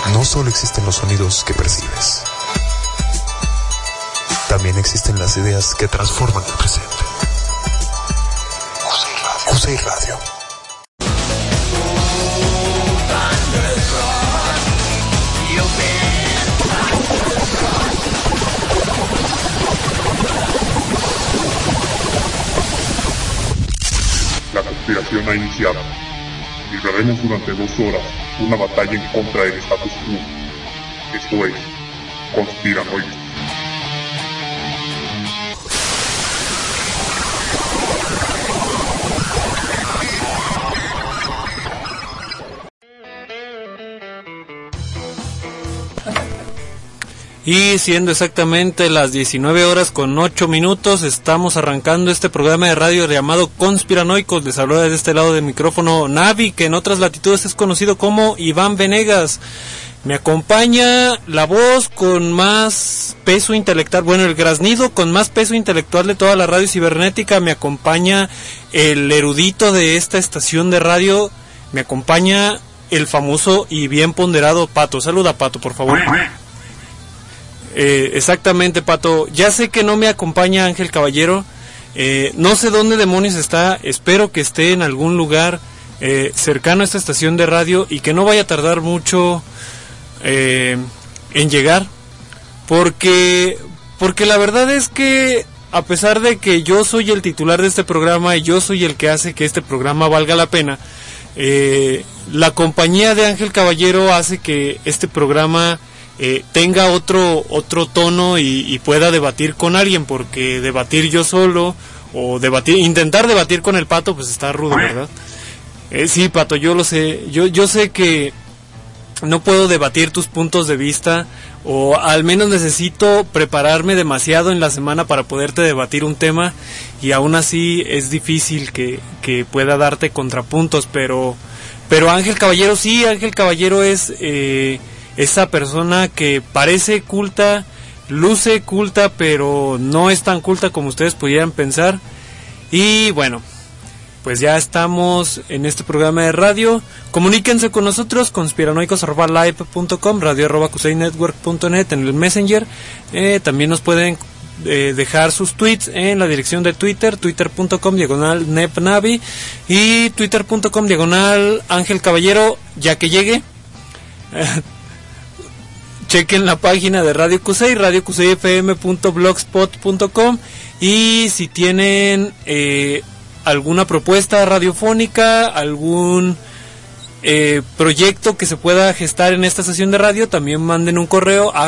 No solo existen los sonidos que percibes, también existen las ideas que transforman el presente. Cusey Radio. La conspiración ha iniciado. Libraremos durante 2 horas una batalla en contra del status quo. Esto es Conspiranoicos. Y siendo exactamente las 19:08, estamos arrancando este programa de radio llamado Conspiranoicos. Les hablo desde este lado del micrófono Navi, que en otras latitudes es conocido como Iván Venegas. Me acompaña la voz con más peso intelectual, bueno, el graznido con más peso intelectual de toda la radio cibernética. Me acompaña el erudito de esta estación de radio. Me acompaña el famoso y bien ponderado Pato. Saluda, Pato, por favor. Exactamente, Pato. Ya sé que no me acompaña Ángel Caballero. No sé dónde demonios está. Espero que esté en algún lugar cercano a esta estación de radio y que no vaya a tardar mucho en llegar. Porque la verdad es que, a pesar de que yo soy el titular de este programa y yo soy el que hace que este programa valga la pena, la compañía de Ángel Caballero hace que este programa tenga otro tono y pueda debatir con alguien, porque debatir yo solo o intentar debatir con el Pato, pues está rudo, ¿verdad? Sí, Pato, yo lo sé. Yo sé que no puedo debatir tus puntos de vista, o al menos necesito prepararme demasiado en la semana para poderte debatir un tema, y aún así es difícil que pueda darte contrapuntos, pero Ángel Caballero sí. Ángel Caballero es esa persona que parece culta, luce culta, pero no es tan culta como ustedes pudieran pensar. Y bueno, pues ya estamos en este programa de radio. Comuníquense con nosotros, conspiranoicos@live.com, radio@cuseynetwork.net en el Messenger. También nos pueden dejar sus tweets en la dirección de Twitter, twitter.com/nepnavi y twitter.com/Ángel Caballero, ya que llegue. Chequen la página de Radio Cusey, radiocuseyfm.blogspot.com, y si tienen alguna propuesta radiofónica, algún proyecto que se pueda gestar en esta estación de radio, también manden un correo a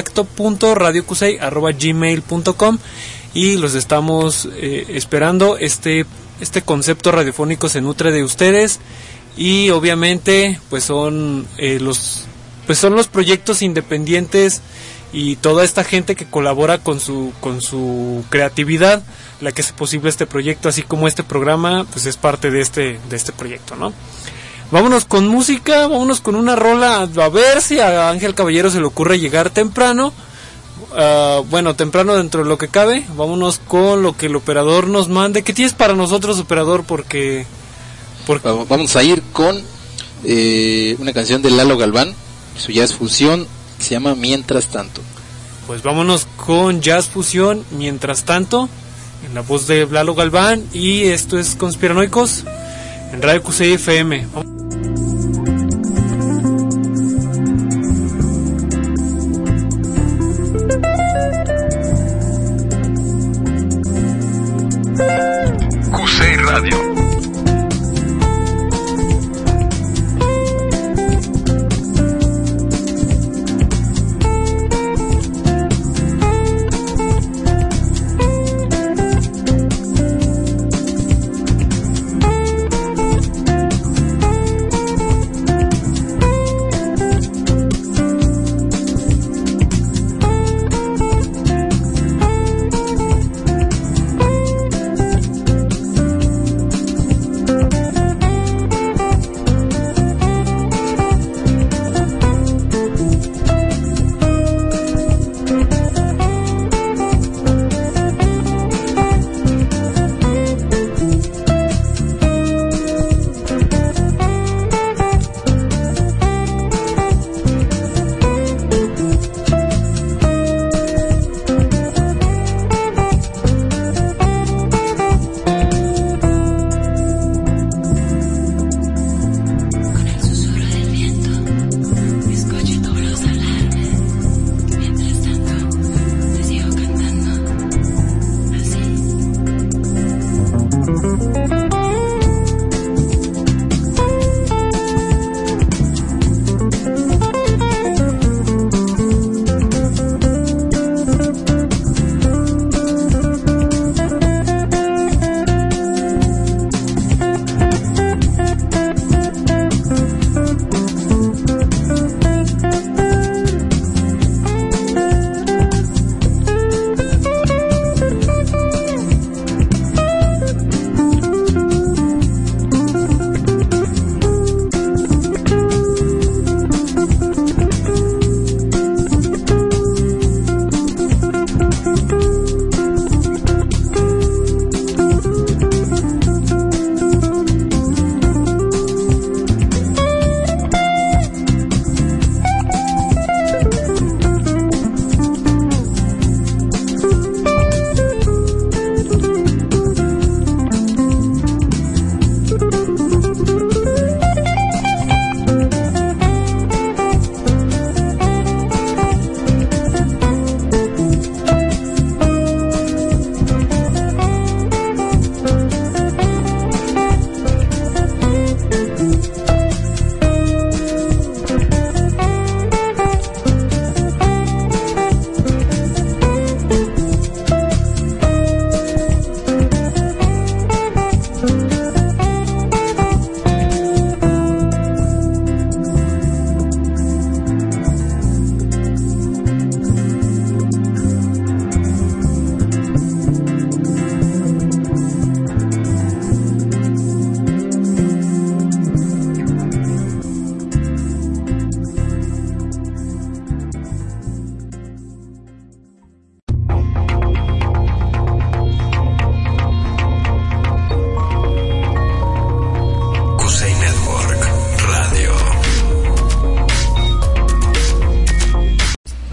contacto.radiocusey@gmail.com y los estamos esperando. Este concepto radiofónico se nutre de ustedes y obviamente pues son los proyectos independientes y toda esta gente que colabora con su creatividad la que hace posible este proyecto, así como este programa pues es parte de este proyecto, ¿no? Vámonos con música, vámonos con una rola, a ver si a Ángel Caballero se le ocurre llegar temprano. Bueno, temprano dentro de lo que cabe. Vámonos con lo que el operador nos mande. ¿Qué tienes para nosotros, operador? Porque... Vamos a ir con una canción de Lalo Galván, su jazz fusión, se llama Mientras Tanto. Pues vámonos con jazz fusión, Mientras Tanto, en la voz de Lalo Galván, y esto es Conspiranoicos en Radio Cusey FM. Cusey Radio.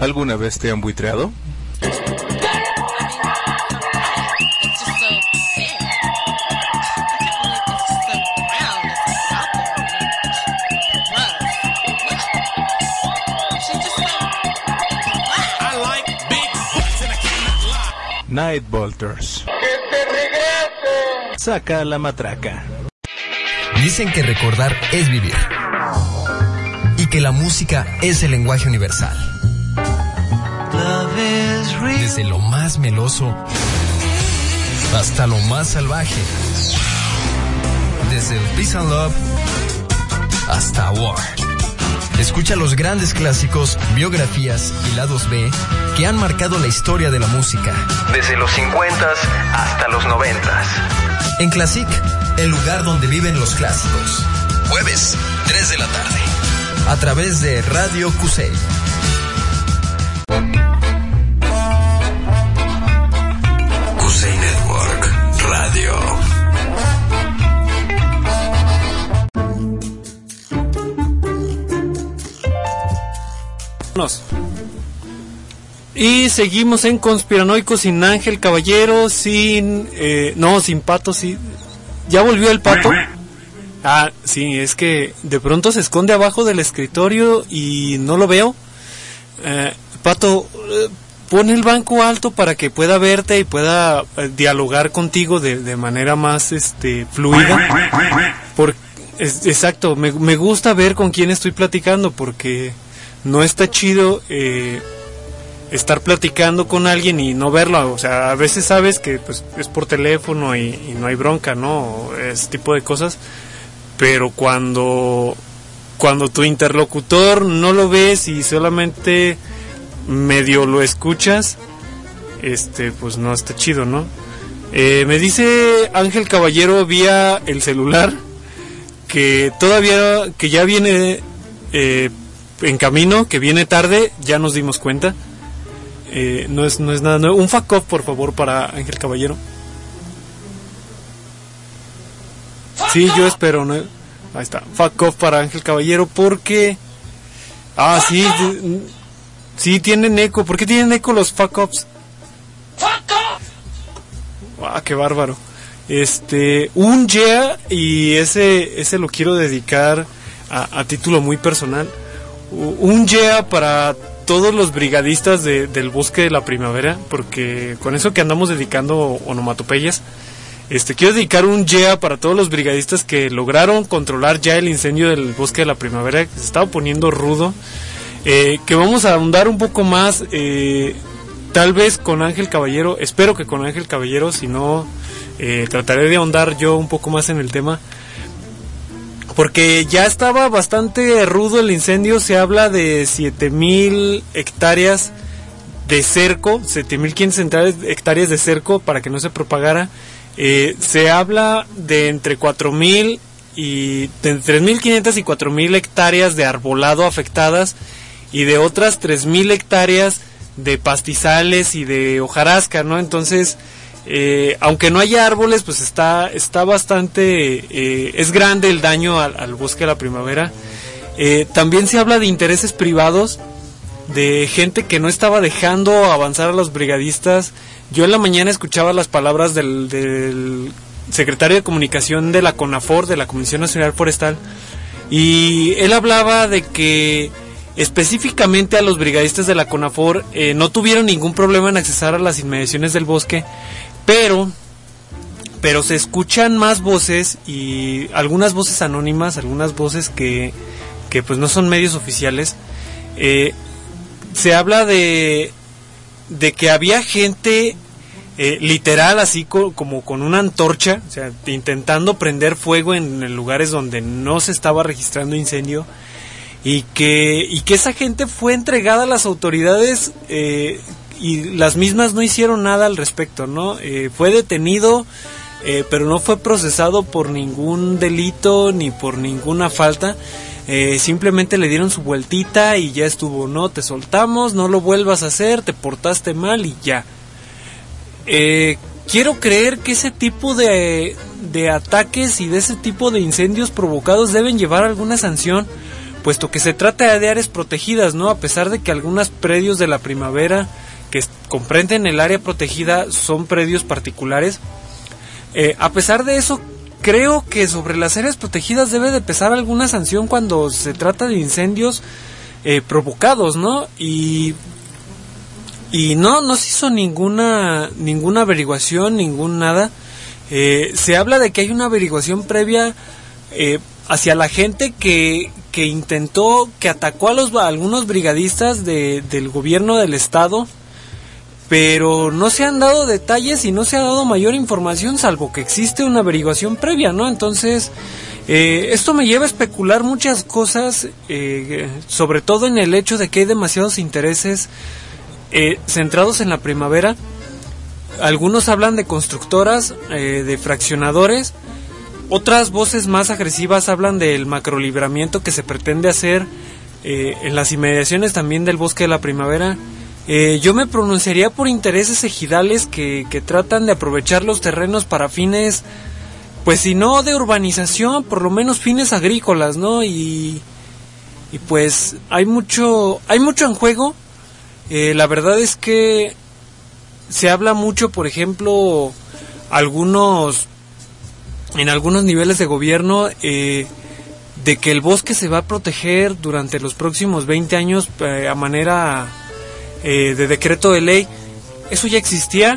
¿Alguna vez te han buitreado? Night Bolters. Saca la matraca. Dicen que recordar es vivir y que la música es el lenguaje universal. Desde lo más meloso hasta lo más salvaje. Desde el Peace and Love hasta War. Escucha los grandes clásicos, biografías y lados B que han marcado la historia de la música. Desde los 50s hasta los 90s. En Classic, el lugar donde viven los clásicos. Jueves, 3 de la tarde. A través de Radio Cusey. Cusey Network Radio. Y seguimos en Conspiranoicos sin Ángel Caballero, sin Pato, sí. ¿Ya volvió el Pato? Ah, sí, es que de pronto se esconde abajo del escritorio y no lo veo. Pato, pon el banco alto para que pueda verte y pueda dialogar contigo de manera más fluida. Exacto, me gusta ver con quién estoy platicando, porque no está chido estar platicando con alguien y no verlo. O sea, a veces sabes que pues es por teléfono y no hay bronca, ¿no? Ese tipo de cosas. Pero cuando tu interlocutor no lo ves y solamente medio lo escuchas, pues no está chido, ¿no? Me dice Ángel Caballero vía el celular que ya viene en camino, que viene tarde, ya nos dimos cuenta. No es nada nuevo. Un fuck off, por favor, para Ángel Caballero. Sí, yo espero, ¿no? Ahí está, fuck off para Ángel Caballero, porque... sí, tienen eco. ¿Por qué tienen eco los fuck offs? Qué bárbaro. Un yeah, y ese lo quiero dedicar a título muy personal. Un yeah para todos los brigadistas del Bosque de la Primavera, porque con eso que andamos dedicando onomatopeyas, quiero dedicar un yeah para todos los brigadistas que lograron controlar ya el incendio del Bosque de la Primavera, que se estaba poniendo rudo, que vamos a ahondar un poco más, tal vez con Ángel Caballero, espero que con Ángel Caballero, si no, trataré de ahondar yo un poco más en el tema, porque ya estaba bastante rudo el incendio. Se habla de 7,000 hectáreas de cerco, 7,500 hectáreas de cerco para que no se propagara. Se habla de entre 3,500 y 4,000 hectáreas de arbolado afectadas y de otras 3,000 hectáreas de pastizales y de hojarasca, ¿no? Entonces, aunque no haya árboles, pues está bastante, es grande el daño al Bosque de la Primavera. También se habla de intereses privados, de gente que no estaba dejando avanzar a los brigadistas. Yo en la mañana escuchaba las palabras del secretario de Comunicación de la CONAFOR, de la Comisión Nacional Forestal, y él hablaba de que específicamente a los brigadistas de la CONAFOR no tuvieron ningún problema en accesar a las inmediaciones del bosque, pero se escuchan más voces, y algunas voces anónimas, algunas voces que pues no son medios oficiales. Se habla de que había gente literal, así como con una antorcha, o sea, intentando prender fuego en lugares donde no se estaba registrando incendio, y que esa gente fue entregada a las autoridades, y las mismas no hicieron nada al respecto, ¿no? Fue detenido, pero no fue procesado por ningún delito ni por ninguna falta. Simplemente le dieron su vueltita y ya estuvo, ¿no? Te soltamos, no lo vuelvas a hacer, te portaste mal y ya. Quiero creer que ese tipo de ataques y de ese tipo de incendios provocados deben llevar alguna sanción, puesto que se trata de áreas protegidas, ¿no? A pesar de que algunos predios de la Primavera que comprenden el área protegida son predios particulares, a pesar de eso, creo que sobre las áreas protegidas debe de pesar alguna sanción cuando se trata de incendios provocados, ¿no? Y no se hizo ninguna averiguación, ningún nada. Se habla de que hay una averiguación previa hacia la gente que intentó, que atacó a algunos brigadistas del gobierno del estado, pero no se han dado detalles y no se ha dado mayor información, salvo que existe una averiguación previa, ¿no? Entonces, esto me lleva a especular muchas cosas, sobre todo en el hecho de que hay demasiados intereses centrados en la Primavera. Algunos hablan de constructoras, de fraccionadores. Otras voces más agresivas hablan del macrolibramiento que se pretende hacer en las inmediaciones también del Bosque de la Primavera. Yo me pronunciaría por intereses ejidales que tratan de aprovechar los terrenos para fines, pues si no de urbanización, por lo menos fines agrícolas, ¿no? Y pues hay mucho en juego. La verdad es que se habla mucho, por ejemplo, en algunos niveles de gobierno, de que el bosque se va a proteger durante los próximos 20 años a manera de decreto de ley. Eso ya existía.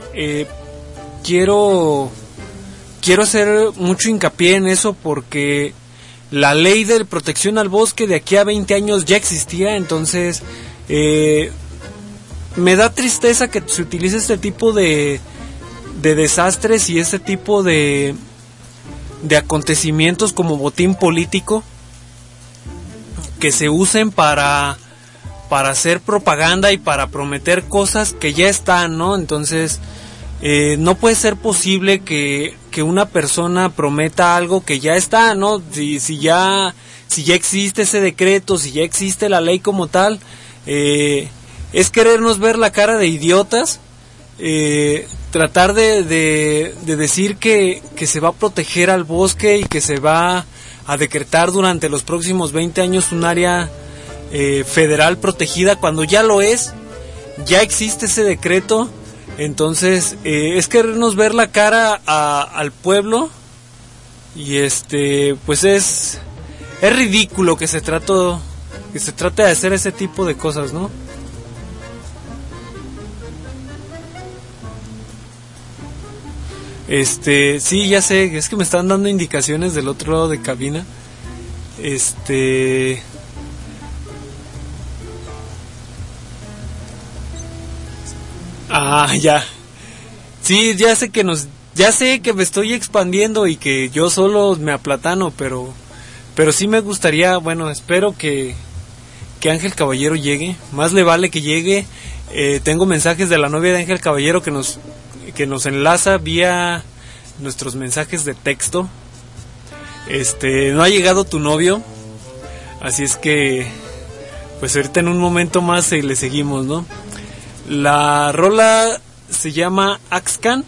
Quiero hacer mucho hincapié en eso porque la ley de protección al bosque de aquí a 20 años ya existía. Entonces me da tristeza que se utilice este tipo de desastres y este tipo de acontecimientos como botín político, que se usen para hacer propaganda y para prometer cosas que ya están, ¿no? Entonces no puede ser posible que una persona prometa algo que ya está, ¿no? Si ya existe ese decreto, si ya existe la ley como tal, es querernos ver la cara de idiotas. Tratar de decir que se va a proteger al bosque y que se va a decretar durante los próximos 20 años un área federal protegida, cuando ya lo es, ya existe ese decreto. Entonces es querernos ver la cara al pueblo y pues es ridículo que se trate de hacer ese tipo de cosas, ¿no? Sí, ya sé, es que me están dando indicaciones del otro lado de cabina. Ya. Sí, ya sé que me estoy expandiendo y que yo solo me aplatano, pero sí me gustaría, bueno, espero que Ángel Caballero llegue. Más le vale que llegue. Tengo mensajes de la novia de Ángel Caballero que nos enlaza vía nuestros mensajes de texto. No ha llegado tu novio, así es que pues ahorita en un momento más le seguimos, ¿no? La rola se llama Axcan.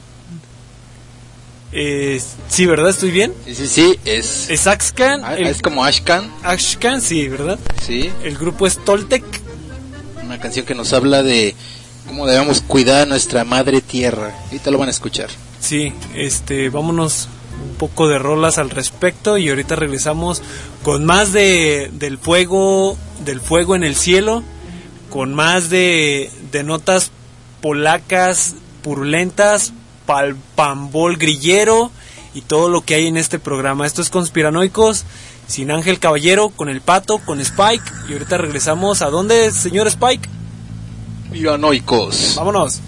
Sí, ¿verdad? ¿Estoy bien? Sí, es Axcan. Es como Ashcan. Axcan, sí, ¿verdad? Sí. El grupo es Toltec. Una canción que nos habla de cómo debemos cuidar a nuestra madre tierra. Ahorita lo van a escuchar. Sí, vámonos un poco de rolas al respecto y ahorita regresamos con más del fuego en el cielo, con más de notas polacas purulentas, pambol grillero y todo lo que hay en este programa. Esto es Conspiranoicos, sin Ángel Caballero, con el Pato, con Spike, y ahorita regresamos. ¿A dónde, señor Spike? Conspiranoicos. Vámonos.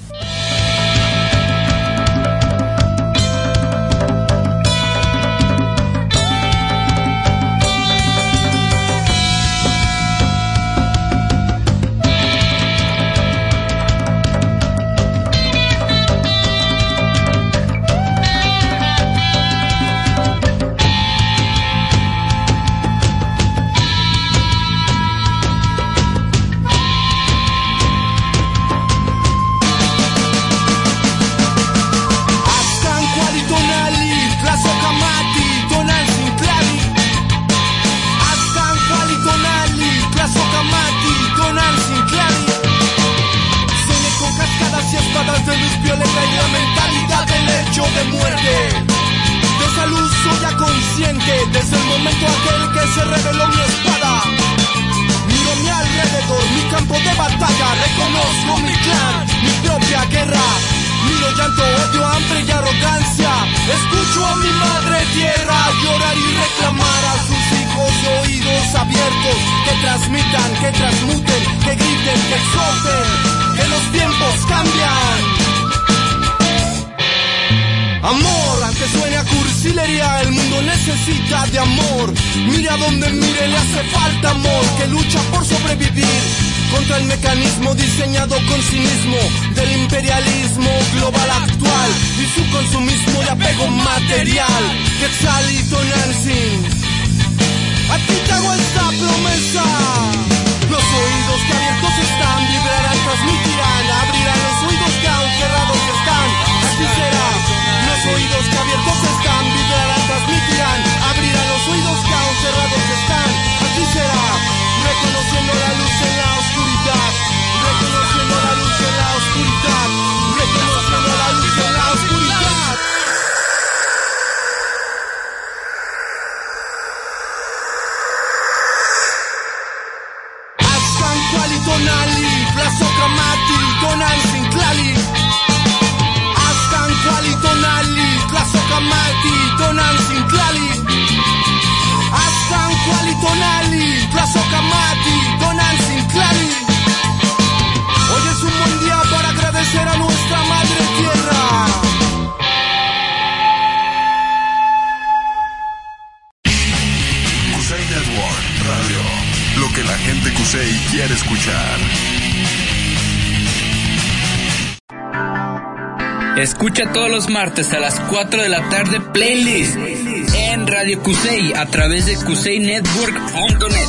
momento aquel que se reveló mi espada. Miro mi alrededor, mi campo de batalla, reconozco mi clan, mi propia guerra. Miro llanto, odio, hambre y arrogancia. Escucho a mi madre tierra llorar y reclamar a sus hijos de oídos abiertos, que transmitan, que transmuten, que griten, que exhorten, que los tiempos cambian. Amor, aunque suene a cursilería, el mundo necesita de amor. Mire a donde mire, le hace falta amor, que lucha por sobrevivir contra el mecanismo diseñado con cinismo del imperialismo global actual y su consumismo de apego material. Quetzal y Tonantzin, a ti te hago esta promesa. Los oídos que abiertos están, vibrarán, transmitirán, abrirán los oídos que aún cerrados están. Así será. Los oídos que abiertos están, vibrarán, transmitirán, abrirán los oídos que aún cerrados están. Así será, reconociendo la luz en la oscuridad, reconociendo la luz en la oscuridad, reconociendo la luz en la oscuridad. Ascan Kuali Tonali, Plazo Kamati, Tonantzin Tlali. Kuali Tonali, Tlazo Kamati, Tonantzin Tlali. Ascan Kuali Tonali, Tlazo Kamati, Tonantzin Tlali. Hoy es un buen día para agradecer a nuestra madre tierra. Kusei Network Radio, lo que la gente Kusei quiere escuchar. Escucha todos los martes a las 4 de la tarde Playlist en Radio Kusei a través de kuseynetwork.net.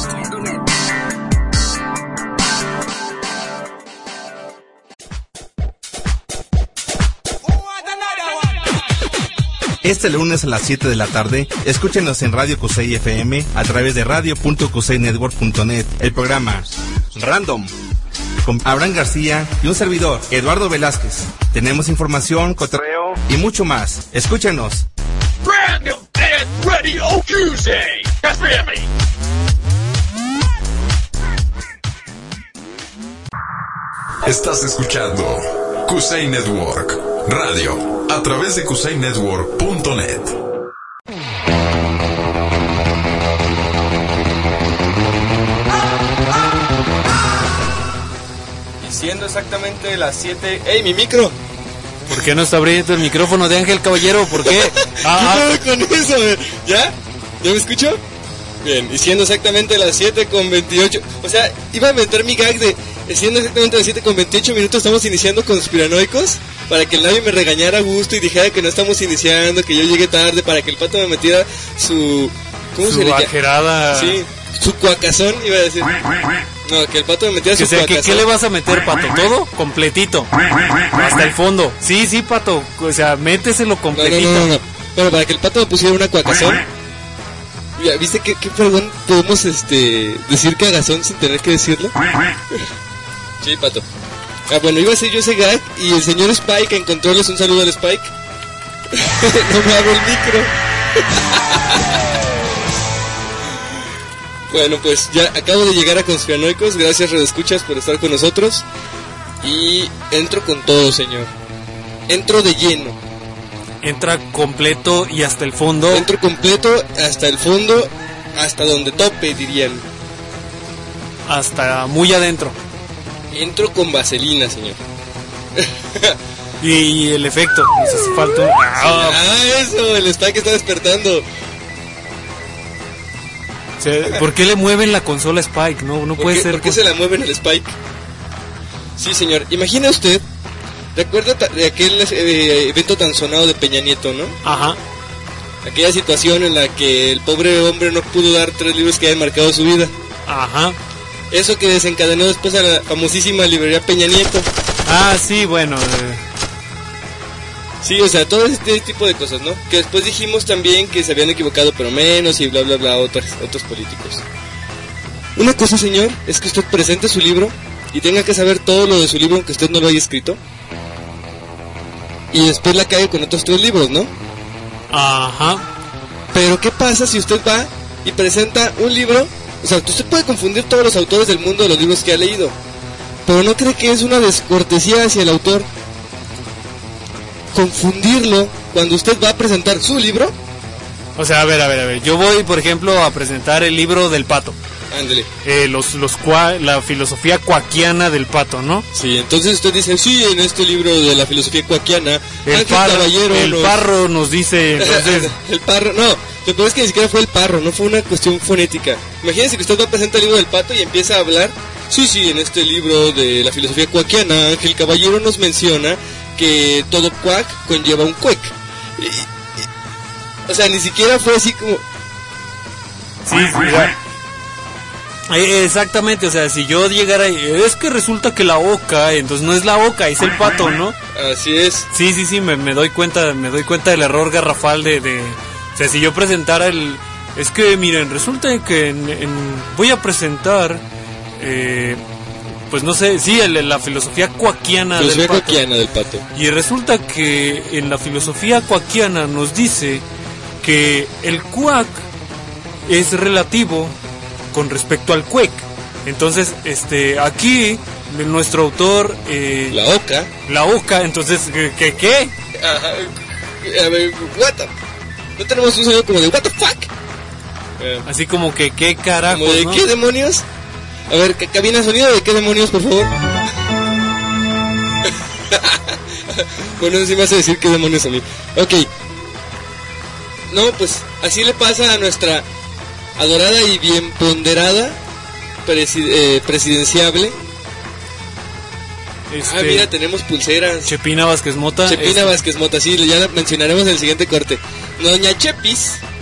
Este lunes a las 7 de la tarde, escúchenos en Radio Kusei FM a través de radio.kuseynetwork.net. El programa Random con Abraham García y un servidor, Eduardo Velázquez. Tenemos información, cotorreo y mucho más. Escúchenos. Random and Radio Kusei. Estás escuchando Kusei Network Radio a través de kuseynetwork.net. Siendo exactamente las 7... ¡Ey, mi micro! ¿Por qué no está abriendo el micrófono de Ángel Caballero? ¿Por qué? ¿Qué con eso? ¿Ya? ¿Ya me escucho? Bien, y siendo exactamente las 7:28... O sea, iba a meter mi gag de... Siendo exactamente las 7:28 minutos estamos iniciando Conspiranoicos, para que el Navi me regañara a gusto y dijera que no estamos iniciando, que yo llegué tarde, para que el Pato me metiera su... ¿Cómo se le llama? Su bajerada. Sí, su cuacazón, iba a decir. No, que el Pato me metiera su cuacazón. ¿Qué le vas a meter, Pato? ¿Todo? Completito. Hasta el fondo. Sí, Pato. O sea, méteselo completito. No. Bueno, para que el Pato me pusiera una cuacazón. Ya, ¿viste qué perdón podemos decir cagazón sin tener que decirlo? Sí, Pato. Bueno, iba a ser yo ese gag y el señor Spike en controles, un saludo al Spike. No me hago el micro. Bueno, pues ya acabo de llegar a Conspiranoicos. Gracias, redescuchas, por estar con nosotros. Y entro con todo, señor. Entro de lleno. Entra completo y hasta el fondo. Entro completo hasta el fondo, hasta donde tope, dirían. Hasta muy adentro. Entro con vaselina, señor. Y el efecto, nos hace falta. Eso, el Spike está despertando. ¿Por qué le mueven la consola a Spike? No puede ser. ¿Por qué se la mueven al Spike? Sí, señor. Imagina usted, ¿recuerda de aquel evento tan sonado de Peña Nieto, no? Ajá. Aquella situación en la que el pobre hombre no pudo dar 3 libros que habían marcado su vida. Ajá. Eso que desencadenó después a la famosísima librería Peña Nieto. Ah, sí, bueno. Sí, o sea, todo este tipo de cosas, ¿no? Que después dijimos también que se habían equivocado, pero menos, y bla, bla, bla, otros políticos. Una cosa, señor, es que usted presente su libro y tenga que saber todo lo de su libro aunque usted no lo haya escrito. Y después la cague con otros 3 libros, ¿no? Ajá. Pero ¿qué pasa si usted va y presenta un libro. O sea, usted puede confundir todos los autores del mundo de los libros que ha leído, pero ¿no cree que es una descortesía hacia el autor confundirlo cuando usted va a presentar su libro? O sea, a ver, yo voy, por ejemplo, a presentar el libro del pato. Ándale. La filosofía cuaquiana del pato, ¿no? Sí, entonces usted dice, sí, en este libro de la filosofía cuaquiana, el parro nos dice, entonces... el parro, no, lo peor es que ni siquiera fue el parro, no fue una cuestión fonética. Imagínese que usted va a presentar el libro del pato y empieza a hablar, sí, en este libro de la filosofía cuaquiana, Ángel Caballero nos menciona que todo cuac conlleva un cuec. O sea, ni siquiera fue así como... Sí, ya. Exactamente, o sea, si yo llegara es que resulta que la oca, entonces no es la oca, es el pato, ¿no? Así es. Sí, me doy cuenta del error garrafal de o sea, si yo presentara es que miren, resulta que voy a presentar pues no sé, sí, la filosofía cuaquiana del pato. Y resulta que en la filosofía cuaquiana nos dice que el cuac es relativo con respecto al cuec. Entonces, aquí nuestro autor la oca, entonces ¿qué? Ajá, a ver, no tenemos un sonido como de what the fuck, así como que qué carajo, como de, ¿no? ¿Qué demonios? A ver, cabina sonido de qué demonios, por favor. Bueno, eso sí me hace decir qué demonios a mí. Ok. No, pues así le pasa a nuestra adorada y bien ponderada presidenciable. Mira, tenemos pulseras. Chepina Vázquez Mota. Vázquez Mota, sí, ya la mencionaremos en el siguiente corte. Doña Chepi.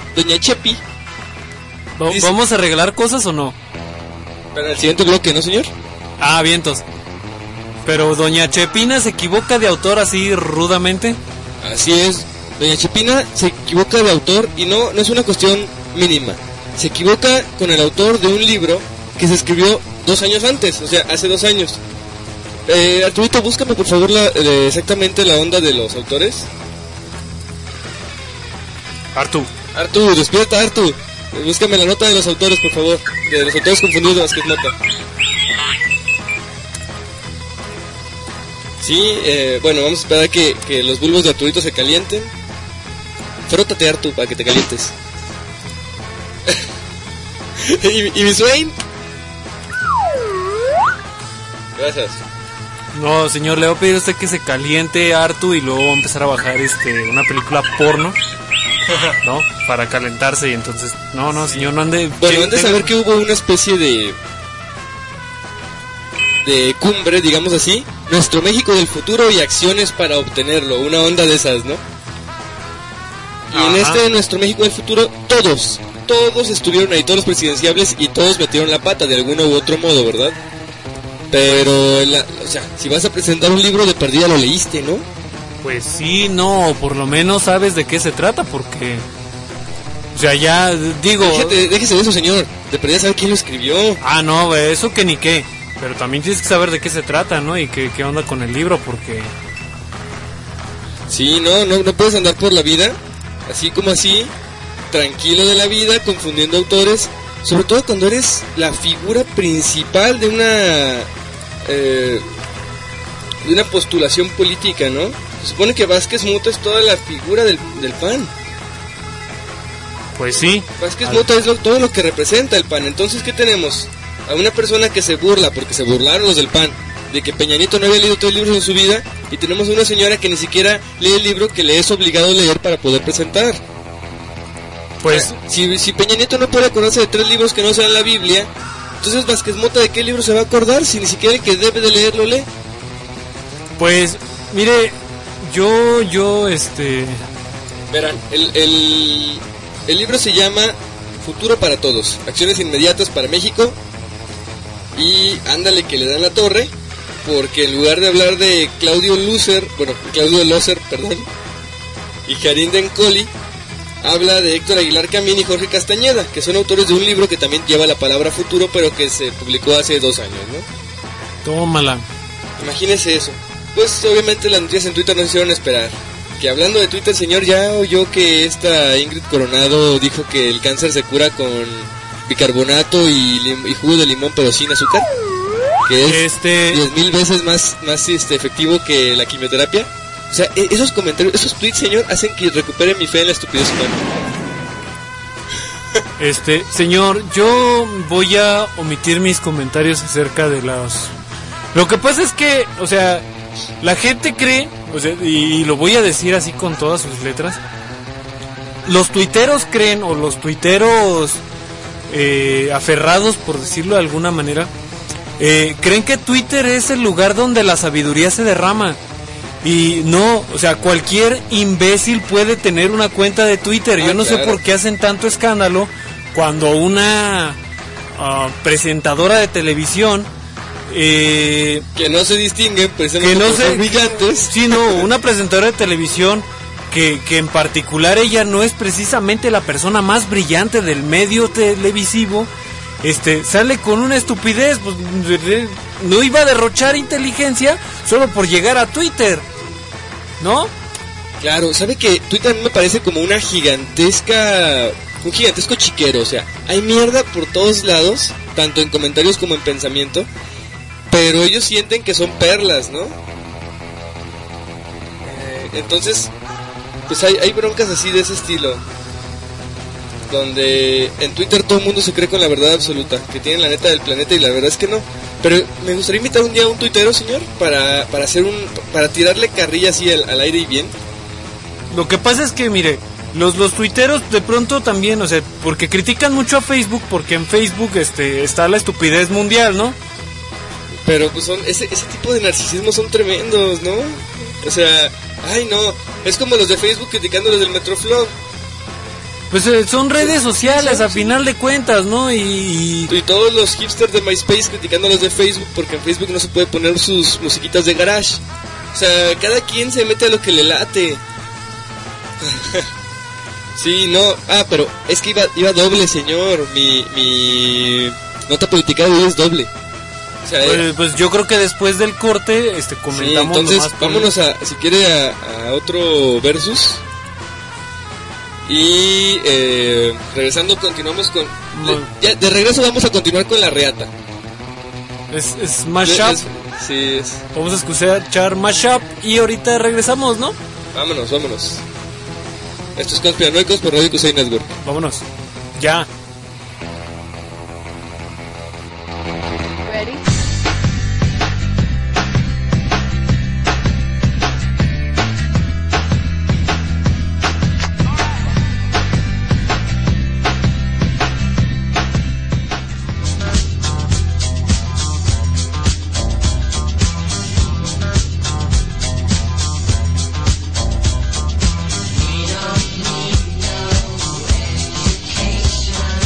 ¿Vamos a regalar cosas o no? Para el siguiente bloque, ¿no, señor? Vientos. Pero Doña Chepina se equivoca de autor así rudamente. Así es. Doña Chepina se equivoca de autor y no es una cuestión mínima. Se equivoca con el autor de un libro que se escribió 2 años antes, o sea, hace 2 años. Arturito, búscame por favor exactamente la onda de los autores. Artu, despierta, Artu. Búscame la nota de los autores, por favor. De los autores confundidos de Vázquez Mota. Sí, bueno, vamos a esperar que los bulbos de Arturito se calienten. Frótate, Artu, para que te calientes. ¿Y mi Swain? Gracias. No, señor, le voy a pedir a usted que se caliente, Artu, y luego va a empezar a bajar una película porno, ¿no? Para calentarse, y entonces... No, señor, no ande... Bueno, antes de saber que hubo una especie de cumbre, digamos así, nuestro México del futuro y acciones para obtenerlo, una onda de esas, ¿no? Y en nuestro México del futuro, todos estuvieron ahí, todos los presidenciables, y todos metieron la pata de alguno u otro modo, ¿verdad? Pero, o sea, si vas a presentar un libro, de perdida lo leíste, ¿no? Pues sí, no, por lo menos sabes de qué se trata, porque... O sea, ya, digo... Déjese de eso, señor, de perdida saber quién lo escribió. No, eso que ni qué, pero también tienes que saber de qué se trata, ¿no? Y qué onda con el libro, porque... Sí, no puedes andar por la vida, así como así, tranquilo de la vida, confundiendo autores, sobre todo cuando eres la figura principal de una postulación política, ¿no? Se supone que Vázquez Mota es toda la figura del PAN. Pues sí. Vázquez Mota es todo lo que representa el PAN. Entonces, ¿qué tenemos? A una persona que se burla, porque se burlaron los del PAN, de que Peña Nieto no había leído 3 libros en su vida, y tenemos a una señora que ni siquiera lee el libro que le es obligado a leer para poder presentar. Pues... Si Peña Nieto no puede acordarse de 3 libros que no sean la Biblia, entonces Vázquez Mota, ¿de qué libro se va a acordar si ni siquiera el que debe de leer lo lee? Pues, mire, yo Verán, el libro se llama Futuro para Todos, Acciones Inmediatas para México, y ándale que le dan la torre, porque en lugar de hablar de Claudio Loser, y Karim Dencoli, habla de Héctor Aguilar Camín y Jorge Castañeda, que son autores de un libro que también lleva la palabra futuro, pero que se publicó hace 2 años, ¿no? Tómala. Imagínese eso. Pues obviamente las noticias en Twitter nos hicieron esperar. Que hablando de Twitter, señor, ¿ya oyó que esta Ingrid Coronado dijo que el cáncer se cura con bicarbonato y jugo de limón, pero sin azúcar? Que es 10,000 veces más efectivo que la quimioterapia. O sea, esos comentarios, esos tweets, señor, hacen que recupere mi fe en la estupidez humana. Señor, yo voy a omitir mis comentarios acerca de las... Lo que pasa es que, o sea, la gente cree, o sea, y lo voy a decir así con todas sus letras, los tuiteros creen, o los tuiteros aferrados, por decirlo de alguna manera, creen que Twitter es el lugar donde la sabiduría se derrama. Y no, o sea, cualquier imbécil puede tener una cuenta de Twitter. Yo no sé por qué hacen tanto escándalo cuando una presentadora de televisión que no se distinguen precisamente por ser brillantes. Sí, no, una presentadora de televisión que en particular ella no es precisamente la persona más brillante del medio televisivo, sale con una estupidez, pues no iba a derrochar inteligencia solo por llegar a Twitter, ¿no? Claro, ¿sabe que Twitter a mí me parece como un gigantesco chiquero? O sea, hay mierda por todos lados, tanto en comentarios como en pensamiento, pero ellos sienten que son perlas, ¿no? Entonces, pues hay broncas así de ese estilo, donde en Twitter todo el mundo se cree con la verdad absoluta, que tienen la neta del planeta, y la verdad es que no. Pero me gustaría invitar un día a un tuitero, señor, para tirarle carrilla así al aire y bien. Lo que pasa es que, mire, los tuiteros de pronto también, o sea, porque critican mucho a Facebook, porque en Facebook está la estupidez mundial, ¿no? Pero pues ese tipo de narcisismo son tremendos, ¿no? O sea, ay no, es como los de Facebook criticando los del Metroflog. Pues son redes sociales a final de cuentas, ¿no? Y todos los hipsters de MySpace criticando a los de Facebook, porque en Facebook no se puede poner sus musiquitas de garage. O sea, cada quien se mete a lo que le late. Sí, no, pero es que iba doble, señor. Mi nota política de hoy es doble. O sea, pues yo creo que después del corte comentamos. Sí, entonces vámonos si quiere a otro versus. Y regresando continuamos con... Ya, de regreso vamos a continuar con la reata. Es mashup. Sí, es. Vamos a escuchar mashup y ahorita regresamos, ¿no? Vámonos. Esto es Conspiranoicos por Radio QC Network. Vámonos. Ya. Ready? We don't need no education.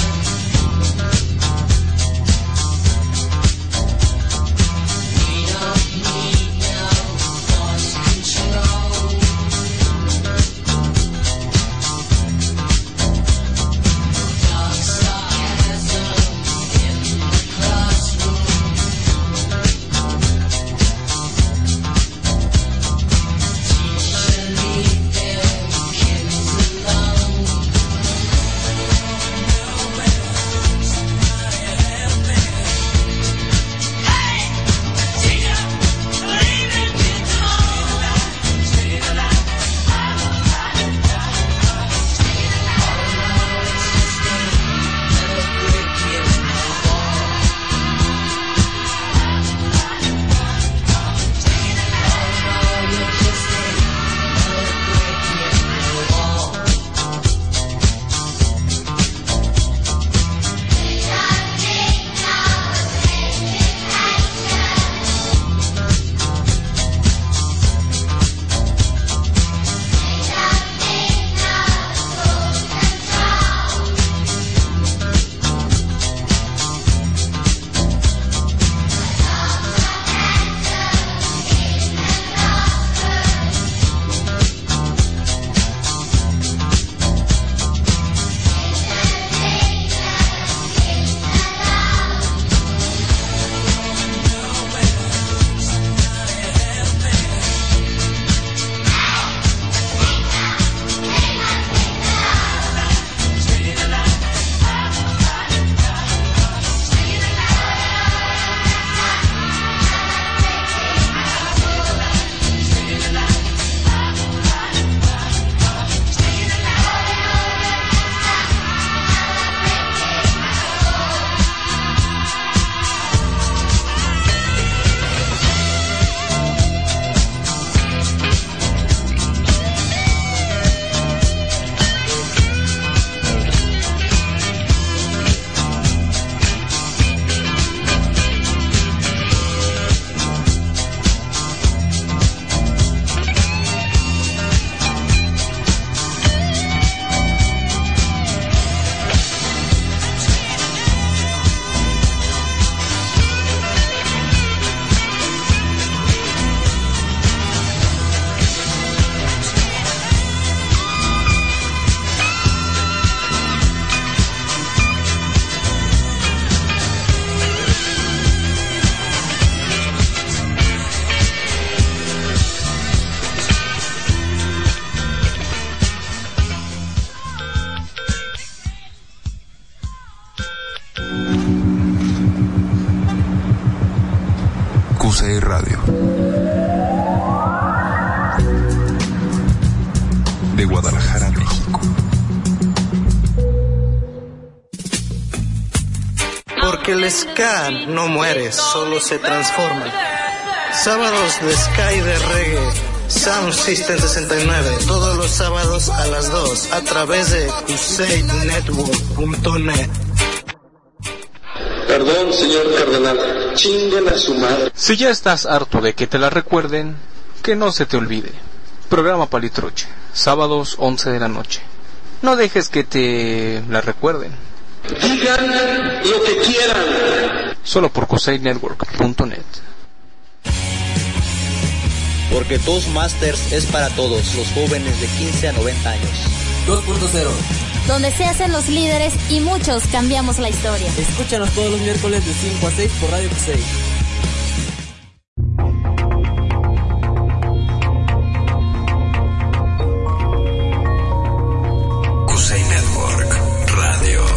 QCI Radio. De Guadalajara, México. Porque el ska no muere, solo se transforma. Sábados de ska y de reggae, Sound System 69, todos los sábados a las 2, a través de QCNetwork.net. Perdón, señor cardenal, chinguen a su madre. Si ya estás harto de que te la recuerden, que no se te olvide. Programa Palitruche, sábados 11 de la noche. No dejes que te la recuerden. Digan lo que quieran. Solo por QCNetwork.net. Porque Toastmasters es para todos los jóvenes de 15 a 90 años. 2.0, donde se hacen los líderes y muchos cambiamos la historia. Escúchanos todos los miércoles de 5 a 6 por Radio QCI. QCI Network Radio.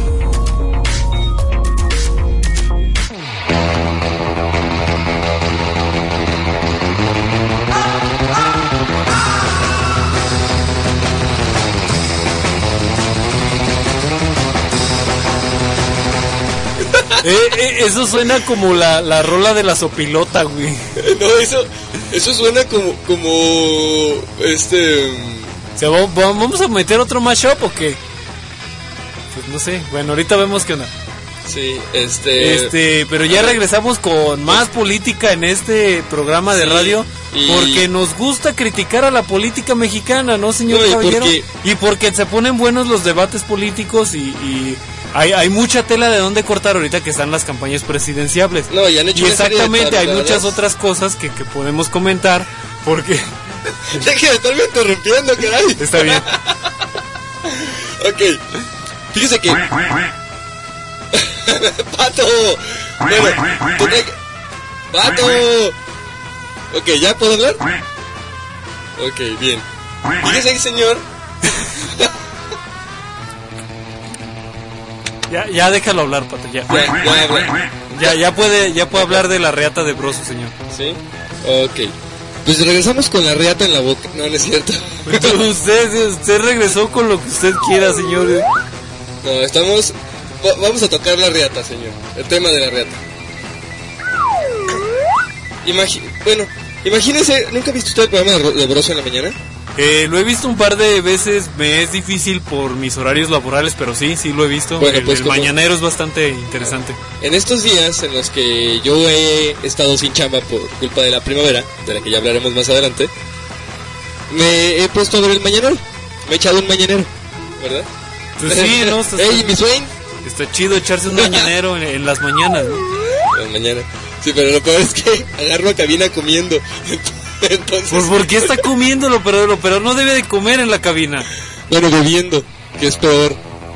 Eso suena como la rola de la sopilota, güey. No, eso suena como O sea, ¿vamos a meter otro mashup o qué? Pues no sé, bueno, ahorita vemos qué onda. Sí, pero ya regresamos con más política en este programa de radio, porque nos gusta criticar a la política mexicana, ¿no, señor caballero? Y porque se ponen buenos los debates políticos y hay mucha tela de dónde cortar ahorita que están las campañas presidenciables. No, ya han hecho y exactamente, hay muchas otras cosas que podemos comentar, porque... Deje de estarme interrumpiendo, caray. Está bien. Ok, fíjese que... ¡Pato! Bueno, ¡Pato! Ok, ¿ya puedo hablar? Ok, bien. Fíjese, señor. Ya déjalo hablar, Pato, ya puede hablar de la reata de Broso, señor. ¿Sí? Ok. Pues regresamos con la reata en la boca. No, no es cierto. Usted regresó con lo que usted quiera, señor. No, vamos a tocar la reata, señor. El tema de la reata. Imagínese, ¿nunca ha visto usted el programa de Broso en la mañana? Lo he visto un par de veces, me es difícil por mis horarios laborales, pero sí lo he visto. Bueno, el mañanero es bastante interesante. En estos días en los que yo he estado sin chamba por culpa de la primavera, de la que ya hablaremos más adelante, me he puesto a ver el mañanero. Me he echado un mañanero, ¿verdad? Pues sí, ¿no? ¡Ey, mi sueño! Está chido echarse un mañanero en las mañanas, ¿no? En las mañanas. Sí, pero lo peor es que agarro a cabina comiendo. Entonces... Pues ¿por qué está comiéndolo? Pero no debe de comer en la cabina. Bueno, bebiendo, que es peor.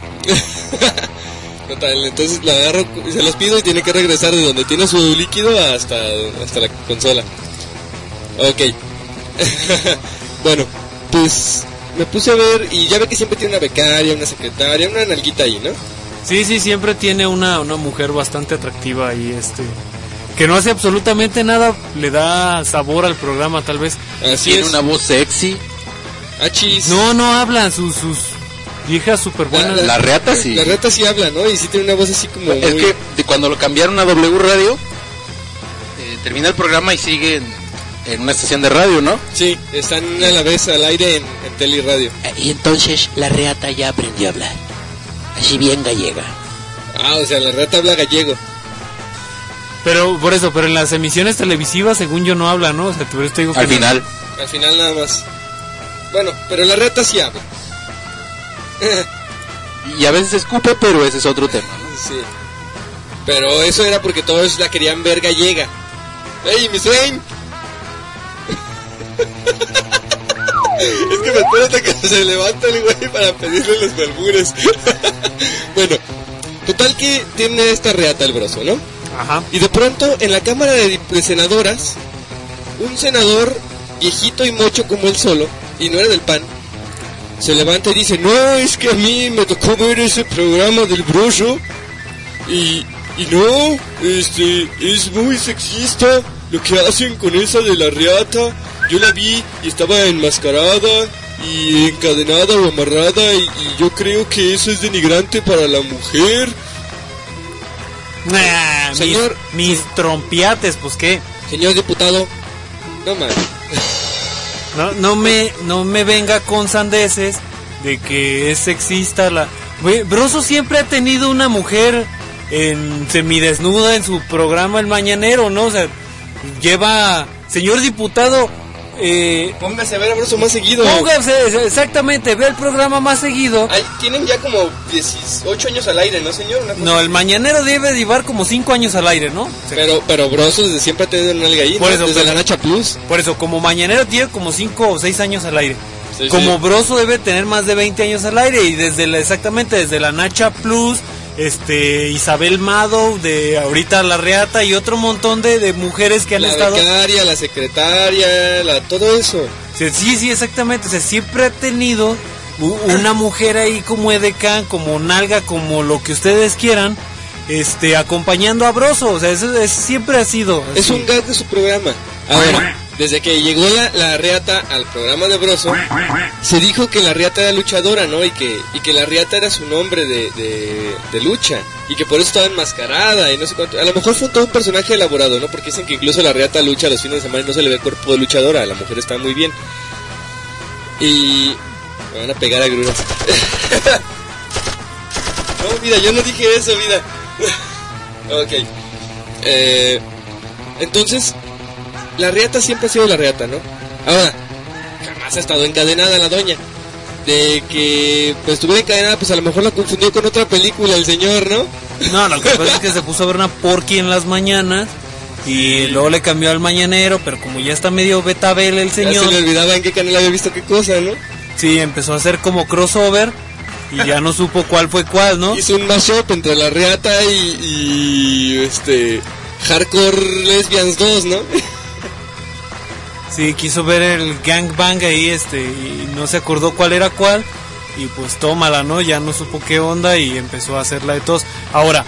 Total, entonces la agarro, se los pido y tiene que regresar de donde tiene su líquido hasta la consola. Ok. Bueno, pues me puse a ver y ya ve que siempre tiene una becaria, una secretaria, una nalguita ahí, ¿no? Sí, siempre tiene una mujer bastante atractiva ahí, que no hace absolutamente nada, le da sabor al programa, tal vez. Así tiene es. Una voz sexy. Achis. No hablan sus viejas súper buenas. La reata sí. La reata sí habla, ¿no? Y sí tiene una voz así como es muy... que cuando lo cambiaron a W Radio, termina el programa y sigue en una estación de radio, ¿no? Sí, están a la vez al aire en tele y radio. Y entonces la reata ya aprendió a hablar, así bien gallega. O sea, la reata habla gallego. Pero en las emisiones televisivas, según yo, no habla, ¿no? O sea, te digo que al final nada más. Bueno, pero la reata sí habla. Y a veces escupe, pero ese es otro tema, ¿no? Sí. Pero eso era porque todos la querían ver gallega. ¡Ey, mi sueño! Es que me espero hasta que se levanta el güey para pedirle los albures. Bueno, total que tiene esta reata el Broso, ¿no? Ajá. Y de pronto, en la Cámara de Senadoras, un senador viejito y mocho como él solo, y no era del PAN, se levanta y dice: no, es que a mí me tocó ver ese programa del Broso y no, es muy sexista, lo que hacen con esa de la reata, yo la vi y estaba enmascarada y encadenada o amarrada y yo creo que eso es denigrante para la mujer. Señor, mis trompiates, pues qué. Señor diputado, no más. No me venga con sandeces de que es sexista la... Broso siempre ha tenido una mujer semidesnuda en su programa El Mañanero, ¿no? O sea, lleva... Señor diputado... póngase a ver a Broso más seguido. Póngase, exactamente, ve el programa más seguido. Ay, tienen ya como 18 años al aire, ¿no, señor? No, El Mañanero debe llevar como 5 años al aire, ¿no? Pero Broso desde siempre ha tenido una alga ahí, por eso, desde la Nacha Plus. Por eso, como Mañanero tiene como 5 o 6 años al aire. Sí, como sí. Broso debe tener más de 20 años al aire y exactamente desde la Nacha Plus, Isabel Mado, de ahorita La Reata y otro montón de mujeres que han estado... La becaria, la secretaria, todo eso. Sí, exactamente, o sea, siempre ha tenido una mujer ahí como edecán, como nalga, como lo que ustedes quieran, acompañando a Broso, o sea, eso siempre ha sido así. Es un gag de su programa. Ahora, desde que llegó la Reata al programa de Broso, se dijo que la Reata era luchadora, ¿no? Y que la Reata era su nombre de lucha, y que por eso estaba enmascarada y no sé cuánto. A lo mejor fue todo un personaje elaborado, ¿no? Porque dicen que incluso la Reata lucha los fines de semana y no se le ve el cuerpo de luchadora, la mujer está muy bien. Y... me van a pegar a gruras. No, vida, yo no dije eso, vida. Ok. Entonces... la Reata siempre ha sido la Reata, ¿no? Ahora, jamás ha estado encadenada la doña. De que pues estuviera encadenada, pues a lo mejor la confundió con otra película el señor, ¿no? No, lo que pasa es que se puso a ver una Porky en las mañanas y luego le cambió al Mañanero, pero como ya está medio betabel el señor... ya se le olvidaba en qué canal había visto qué cosa, ¿no? Sí, empezó a hacer como crossover y ya no supo cuál fue cuál, ¿no? Hizo un mashup entre la Reata y Hardcore Lesbians 2, ¿no? Sí, quiso ver el gangbang ahí, y no se acordó cuál era cuál, y pues tómala, ¿no? Ya no supo qué onda y empezó a hacerla de todos. Ahora,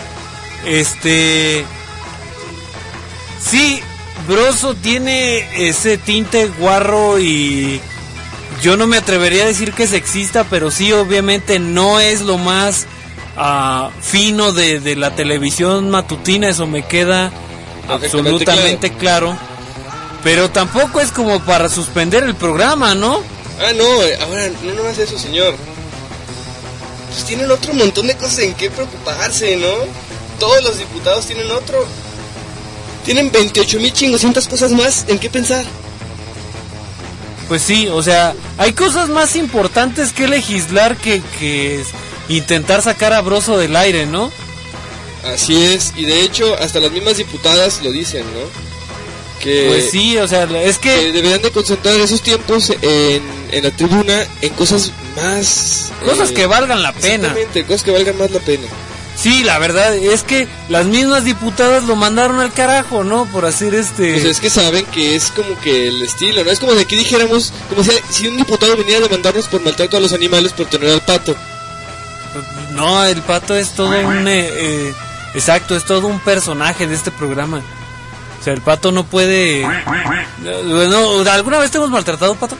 sí, Broso tiene ese tinte guarro y yo no me atrevería a decir que es sexista, pero sí, obviamente no es lo más fino de la televisión matutina, eso me queda absolutamente claro. Pero tampoco es como para suspender el programa, ¿no? No, ahora no nomás eso, señor. Pues tienen otro montón de cosas en qué preocuparse, ¿no? Todos los diputados tienen tienen 28,500 cosas más en qué pensar. Pues sí, o sea, hay cosas más importantes que legislar que intentar sacar a Broso del aire, ¿no? Así es, y de hecho hasta las mismas diputadas lo dicen, ¿no? Pues sí, o sea, es que deberían de concentrar esos tiempos en la tribuna en cosas más... cosas que valgan la pena. Exactamente, cosas que valgan más la pena. Sí, la verdad es que las mismas diputadas lo mandaron al carajo, ¿no? Por hacer Pues es que saben que es como que el estilo, ¿no? Es como de que dijéramos, como si un diputado viniera a demandarnos por maltrato a los animales por tener al pato. No, el pato es todo exacto, es todo un personaje de este programa. O sea, el pato no puede... Bueno, ¿alguna vez te hemos maltratado, pato?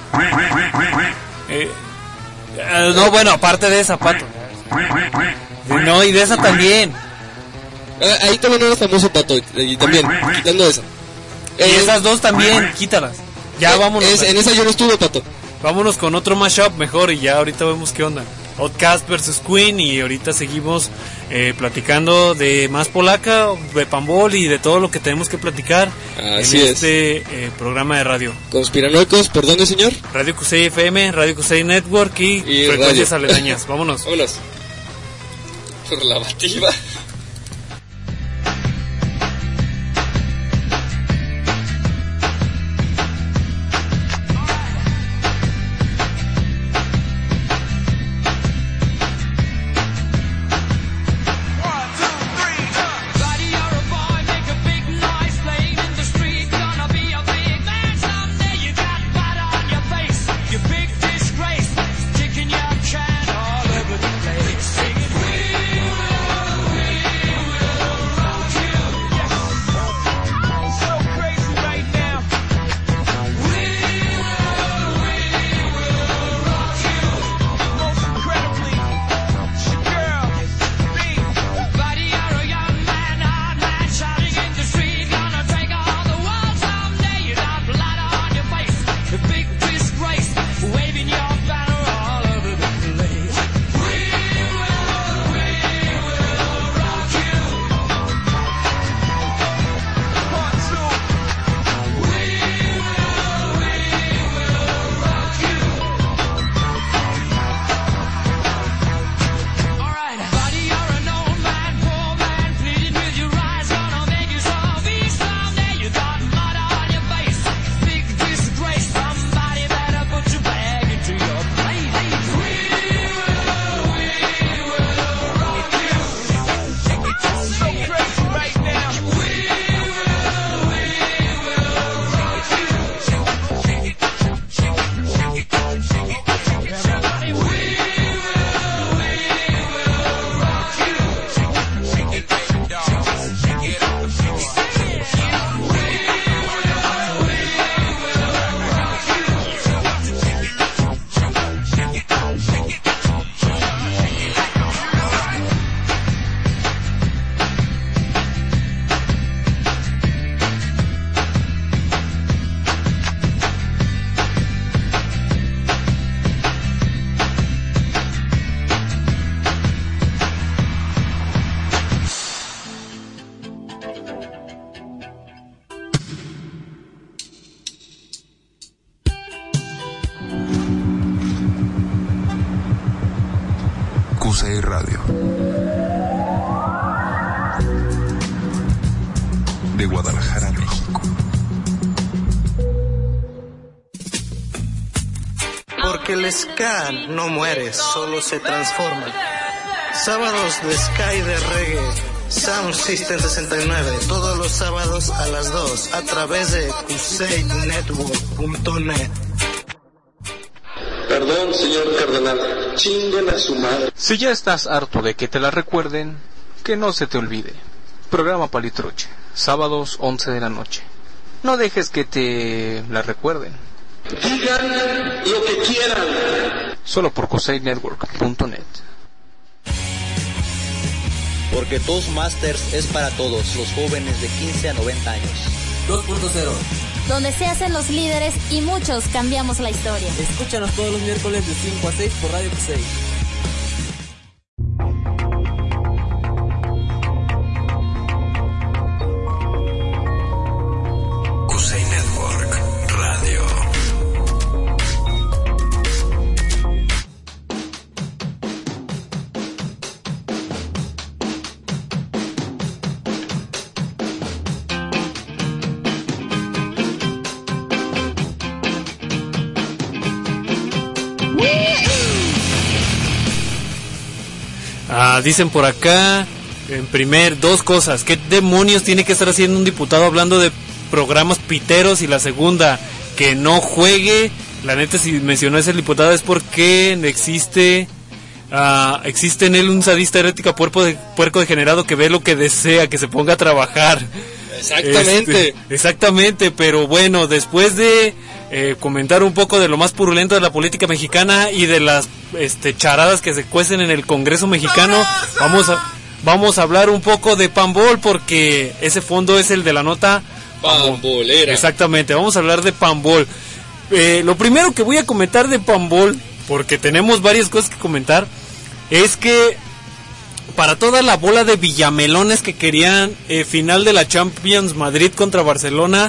No, bueno, aparte de esa, pato. No, y de esa también. Ahí también era famoso, pato, y también, quitando esa. Y esas dos también, quítalas. Ya vámonos. En esa yo no estuve, pato. Vámonos con otro mashup mejor y ya ahorita vemos qué onda. Outcast vs Queen, y ahorita seguimos platicando de más polaca, de Pambol y de todo lo que tenemos que platicar. Así en este programa de radio. Conspiranoicos, perdone, señor. Radio Cusey FM, Radio Cusey Network y frecuencias aledañas. Vámonos. Vámonos. Por la bativa. Cusey Radio. De Guadalajara, México. Porque el ska no muere, solo se transforma. Sábados de ska y de reggae, Sound System 69, todos los sábados a las 2, a través de CuseyNetwork.net. Perdón, señor cardenal, chinguen a su madre. Si ya estás harto de que te la recuerden, que no se te olvide. Programa Palitroche, sábados 11 de la noche. No dejes que te la recuerden. Digan lo que quieran. Solo por CuseyNetwork.net. Porque Toastmasters es para todos, los jóvenes de 15 a 90 años. 2.0. Donde se hacen los líderes y muchos cambiamos la historia. Escúchanos todos los miércoles de 5 a 6 por Radio Cusey. Cusey Network Radio. Dicen por acá, dos cosas. ¿Qué demonios tiene que estar haciendo un diputado hablando de programas piteros? Y la segunda, que no juegue. La neta, si mencionó ese diputado es porque existe en él un sadista herética puerco degenerado que ve lo que desea, que se ponga a trabajar. Exactamente. Exactamente, pero bueno, después de comentar un poco de lo más purulento de la política mexicana y de las charadas que se cuecen en el Congreso mexicano, vamos a hablar un poco de Pambol, porque ese fondo es el de la nota Pambolera. Exactamente, vamos a hablar de Pambol. Lo primero que voy a comentar de Pambol, porque tenemos varias cosas que comentar, es que para toda la bola de villamelones que querían final de la Champions Madrid contra Barcelona,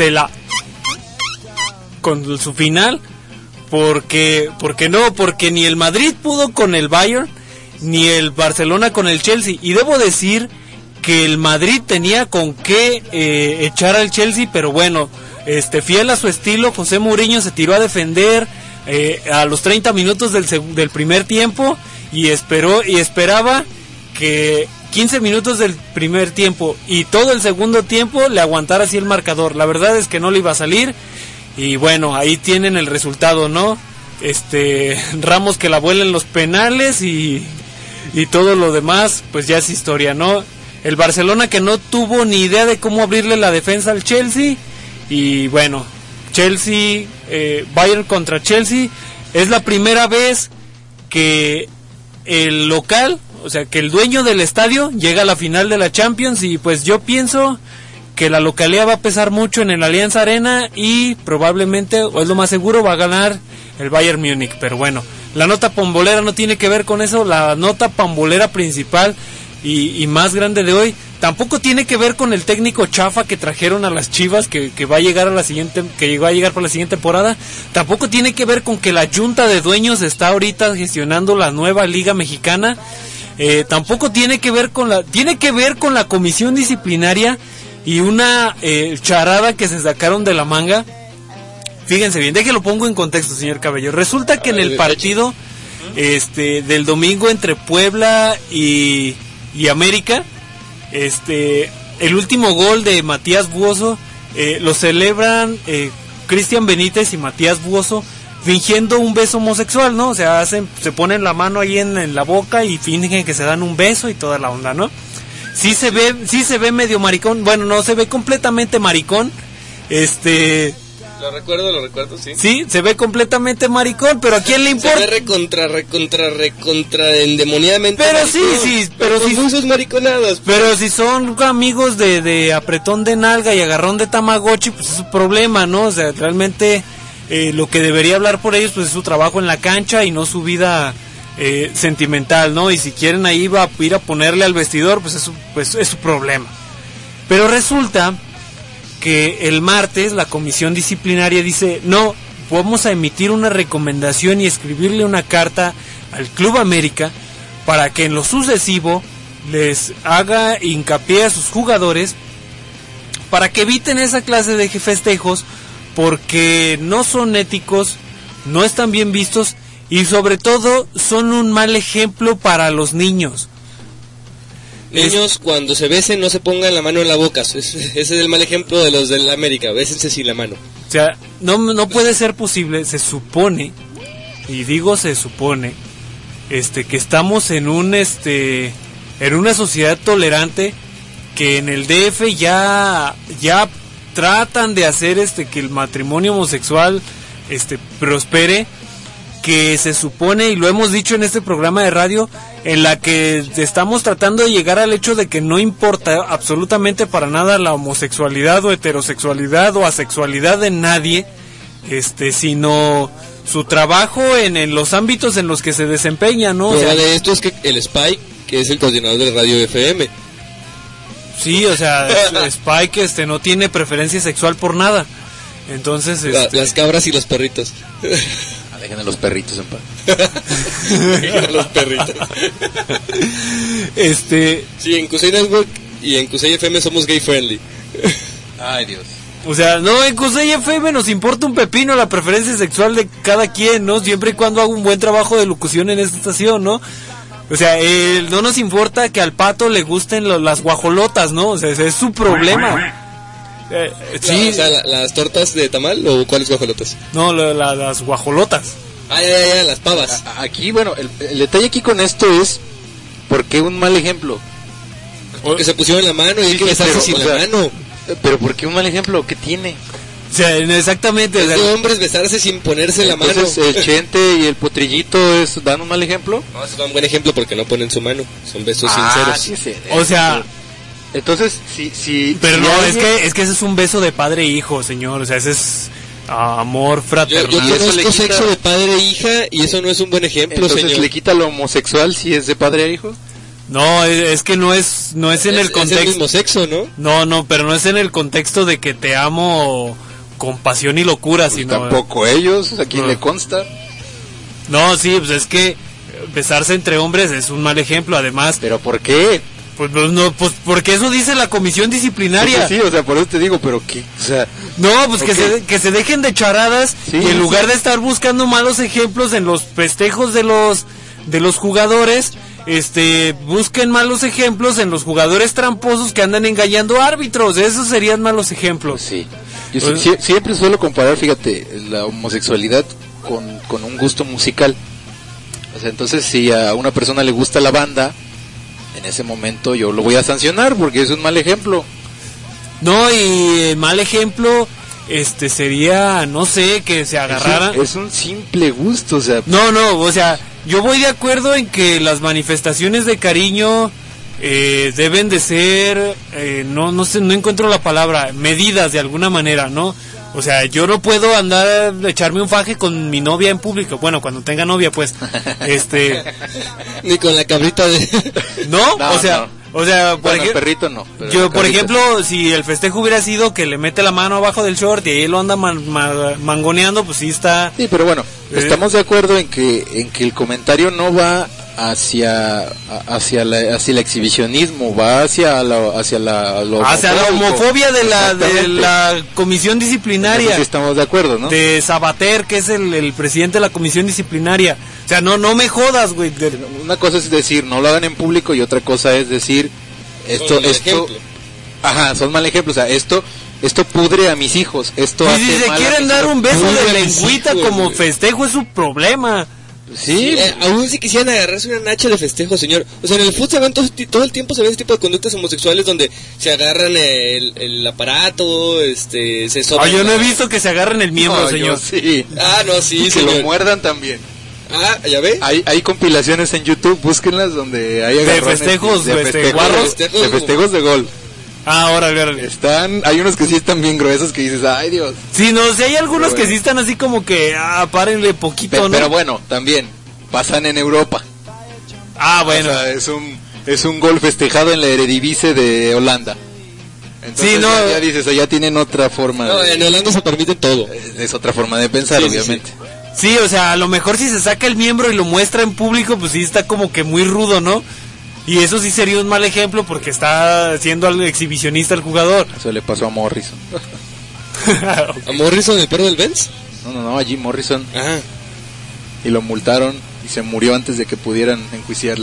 con su final, porque ni el Madrid pudo con el Bayern, ni el Barcelona con el Chelsea, y debo decir que el Madrid tenía con qué echar al Chelsea, pero bueno, fiel a su estilo, José Mourinho se tiró a defender a los 30 minutos del primer tiempo, y esperaba que 15 minutos del primer tiempo y todo el segundo tiempo le aguantara así el marcador. La verdad es que no le iba a salir, y bueno, ahí tienen el resultado, ¿no? Ramos que la vuela en los penales y todo lo demás, pues ya es historia, ¿no? El Barcelona que no tuvo ni idea de cómo abrirle la defensa al Chelsea, y bueno, Bayern contra Chelsea, es la primera vez que el local, o sea, que el dueño del estadio llega a la final de la Champions, y pues yo pienso que la localidad va a pesar mucho en el Allianz Arena, y probablemente, o es lo más seguro, va a ganar el Bayern Múnich. Pero bueno, la nota pambolera no tiene que ver con eso. La nota pambolera principal y más grande de hoy tampoco tiene que ver con el técnico chafa que trajeron a las Chivas, que va a llegar para la siguiente temporada. Tampoco tiene que ver con que la junta de dueños está ahorita gestionando la nueva Liga Mexicana. Tampoco tiene que ver con la comisión disciplinaria y una charada que se sacaron de la manga. Fíjense bien, déjenlo pongo en contexto, señor Cabello. Resulta que en el partido del domingo entre Puebla y América, el último gol de Matías Buoso lo celebran Cristian Benítez y Matías Buoso fingiendo un beso homosexual, ¿no? O sea, se ponen la mano ahí en la boca y fingen que se dan un beso y toda la onda, ¿no? Sí se ve medio maricón, bueno, no se ve completamente maricón, Lo recuerdo, sí. Sí, se ve completamente maricón, pero ¿a quién le importa? Se ve recontra endemoniadamente. Pero maricón, sí, pero sí. Son sus mariconadas. Pero si son amigos de apretón de nalga y agarrón de Tamagotchi, pues es su problema, ¿no? O sea, realmente lo que debería hablar por ellos, pues es su trabajo en la cancha y no su vida sentimental, ¿no? Y si quieren ahí ir a ponerle al vestidor, pues es su problema. Pero resulta que el martes la comisión disciplinaria dice, no, vamos a emitir una recomendación y escribirle una carta al Club América para que en lo sucesivo les haga hincapié a sus jugadores para que eviten esa clase de festejos, porque no son éticos, no están bien vistos y sobre todo son un mal ejemplo para los niños. Niños, cuando se besen no se pongan la mano en la boca. Ese es el mal ejemplo de los de la América. Bésense sin la mano. O sea, no puede ser posible. Se supone, y digo se supone, que estamos en una sociedad tolerante, que en el DF ya tratan de hacer que el matrimonio homosexual prospere, que se supone, y lo hemos dicho en este programa de radio, en la que estamos tratando de llegar al hecho de que no importa absolutamente para nada la homosexualidad o heterosexualidad o asexualidad de nadie, sino su trabajo en los ámbitos en los que se desempeña, ¿no? Prueba de esto es que el Spike, que es el coordinador de Radio FM. Sí, o sea, Spike no tiene preferencia sexual por nada. Entonces, las cabras y los perritos. Dejen a los perritos en paz. Dejen a los perritos. Sí, en Cusey Network y en Cusey FM somos gay friendly. Ay, Dios. O sea, no, en Cusey FM nos importa un pepino la preferencia sexual de cada quien, ¿no? Siempre y cuando haga un buen trabajo de locución en esta estación, ¿no? O sea, no nos importa que al Pato le gusten las guajolotas, ¿no? O sea, ese es su problema. Sí, o sea, las tortas de tamal o cuáles guajolotas. No, las guajolotas. Ya, las pavas. Aquí, bueno, el detalle aquí con esto es, ¿por qué un mal ejemplo? Porque se pusieron la mano y hay que besarse sin la mano. Pero ¿por qué un mal ejemplo? ¿Qué tiene? O sea, exactamente. Es de hombres besarse sin ponerse la mano. Entonces, el Chente y el Potrillito dan un mal ejemplo. No, es un buen ejemplo porque no ponen su mano. Son besos sinceros. Sí, o sea... Entonces, sí. Pero no, alguien... es que ese es un beso de padre e hijo, señor. O sea, ese es amor fraternal. Yo conozco sexo de padre e hija y eso no es un buen ejemplo, entonces, señor. ¿le quita lo homosexual si es de padre e hijo? No, es que no es en el contexto. Es el mismo sexo, ¿no? No, pero no es en el contexto de que te amo con pasión y locura, pues sino... Tampoco ellos, ¿a quién le consta? No, sí, pues es que besarse entre hombres es un mal ejemplo, además. ¿Pero por qué? Pues porque eso dice la comisión disciplinaria. Pues sí, o sea, por eso te digo, pero ¿qué? O sea, no, pues okay. que se dejen de charadas, sí, y en lugar de estar buscando malos ejemplos en los festejos de los jugadores, busquen malos ejemplos en los jugadores tramposos que andan engañando árbitros. Esos serían malos ejemplos. Sí. Yo siempre suelo comparar, fíjate, la homosexualidad con un gusto musical. O sea, entonces si a una persona le gusta la banda, en ese momento yo lo voy a sancionar porque es un mal ejemplo. No, y mal ejemplo sería, no sé, que se agarraran. Es un simple gusto, o sea. No, o sea, yo voy de acuerdo en que las manifestaciones de cariño deben de ser, no sé, no encuentro la palabra, medidas de alguna manera, ¿no? O sea, yo no puedo andar echarme un faje con mi novia en público. Bueno, cuando tenga novia, pues. Ni con la cabrita de... ¿No? O sea, bueno, el perrito no. Yo, por ejemplo, si el festejo hubiera sido que le mete la mano abajo del short y ahí lo anda mangoneando, pues sí está... Sí, pero bueno, estamos de acuerdo en que el comentario no va hacia el exhibicionismo, va hacia la homofobia de la comisión disciplinaria. Sí, estamos de acuerdo, ¿no? De Sabater, que es el presidente de la comisión disciplinaria. O sea, no me jodas, güey. Una cosa es decir, no lo hagan en público, y otra cosa es decir, esto ajá, son mal ejemplos. O sea, esto pudre a mis hijos. Esto y si se quieren dar un beso de lengüita como festejo, es su problema. Sí, aún si quisieran agarrarse una nacha de festejo, señor. O sea, en el fútbol se ven todo el tiempo se ven ese tipo de conductas homosexuales donde se agarran el aparato, se soban. Yo no he visto que se agarren el miembro, señor. Sí. No, sí, que señor. Lo muerdan también. ¿Ya ve? Hay compilaciones en YouTube, búsquenlas, donde hay agarrones de festejos, de festejos de gol. Órale. Hay unos que sí están bien gruesos que dices, ay Dios. Sí, no, si hay algunos que sí están así como que, párenle poquito, ¿no? Pero bueno, también pasan en Europa. Bueno. O sea, es un gol festejado en la Eredivisie de Holanda. Entonces, sí, no. Ya dices, allá tienen otra forma. No, en Holanda se permite todo. Es otra forma de pensar, obviamente. Sí, o sea, a lo mejor si se saca el miembro y lo muestra en público, pues sí está como que muy rudo, ¿no? Y eso sí sería un mal ejemplo porque está siendo algo exhibicionista el jugador. Eso le pasó a Morrison. ¿A Morrison, el perro del Benz? No, a Jim Morrison. Ajá. Y lo multaron y se murió antes de que pudieran enjuiciarlo.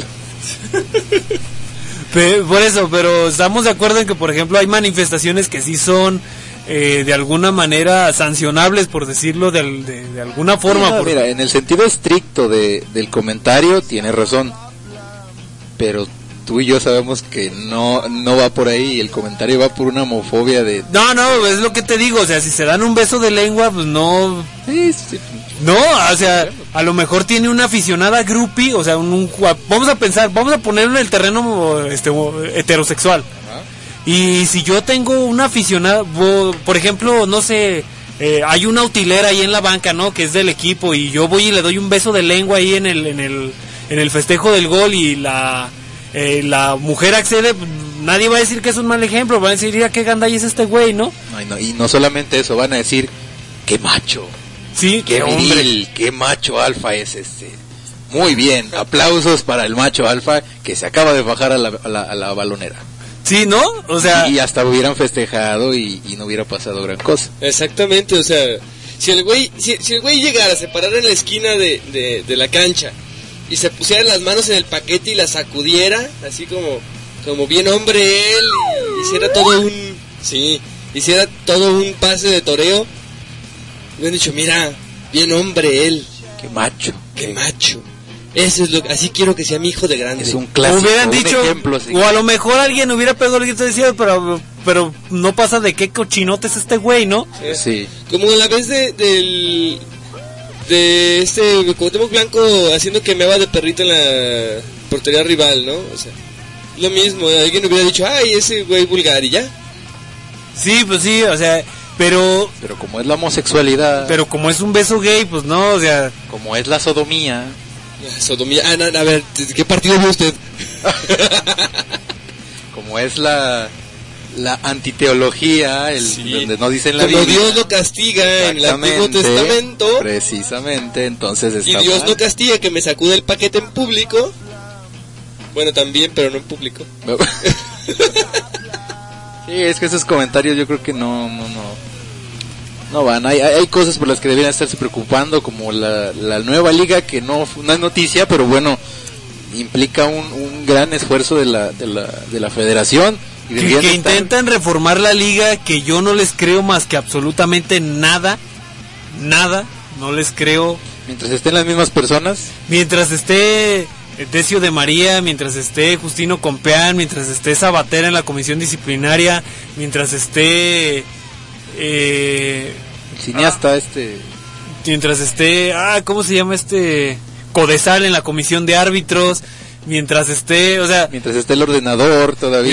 Por eso, pero estamos de acuerdo en que, por ejemplo, hay manifestaciones que sí son de alguna manera sancionables, por decirlo de alguna forma. No, mira, en el sentido estricto del comentario tiene razón, pero tú y yo sabemos que no va por ahí, el comentario va por una homofobia de... No, es lo que te digo, o sea, si se dan un beso de lengua, pues no... Sí. No, o sea, a lo mejor tiene una aficionada groupie, o sea, vamos a ponerlo en el terreno heterosexual. Y si yo tengo una aficionada, por ejemplo, no sé, hay una utilera ahí en la banca, ¿no? Que es del equipo, y yo voy y le doy un beso de lengua ahí en el festejo del gol, y la mujer accede, nadie va a decir que es un mal ejemplo, van a decir, mira qué gandalla es este güey, ¿no? No, y no solamente eso, van a decir, qué macho. Sí, qué viril, qué macho alfa es este. Muy bien, aplausos para el macho alfa que se acaba de bajar a la balonera. Sí, ¿no? O sea... Y hasta hubieran festejado y no hubiera pasado gran cosa. Exactamente, o sea, si el güey llegara, se parara en la esquina de la cancha y se pusiera las manos en el paquete y la sacudiera, así como bien hombre él, hiciera todo un pase de toreo, me han dicho, mira, bien hombre él. Qué macho. Eso es así quiero que sea mi hijo de grande. Es un clásico, hubieran dicho, ejemplo, o a lo mejor alguien hubiera pegado el grito y decía, pero no pasa de qué cochinote es este güey, ¿no? Sí. Como la vez de este Cuauhtémoc Blanco haciendo que me va de perrito en la portería rival, ¿no? O sea, lo mismo, alguien hubiera dicho, ay, ese güey vulgar y ya. Sí, pues sí, o sea, pero como es la homosexualidad, pero como es un beso gay, pues no, o sea, como es la sodomía. A ver, ¿qué partido vio usted? Como es la antiteología, donde no dicen la Biblia. Biblia. Dios lo castiga en el Antiguo Testamento. Precisamente, entonces está y Dios mal. no castiga que me sacude el paquete en público. Bueno, también, pero no en público. Sí, es que esos comentarios yo creo que no van. Hay cosas por las que deberían estarse preocupando, como la nueva liga, que no es noticia, pero bueno, implica un gran esfuerzo de la federación. Que intentan reformar la liga, que yo no les creo más que absolutamente nada, no les creo. Mientras estén las mismas personas. Mientras esté Decio de María, mientras esté Justino Compeán, mientras esté Sabatera en la comisión disciplinaria, mientras esté el cineasta mientras esté ¿cómo se llama Codesal en la comisión de árbitros, mientras esté el ordenador todavía,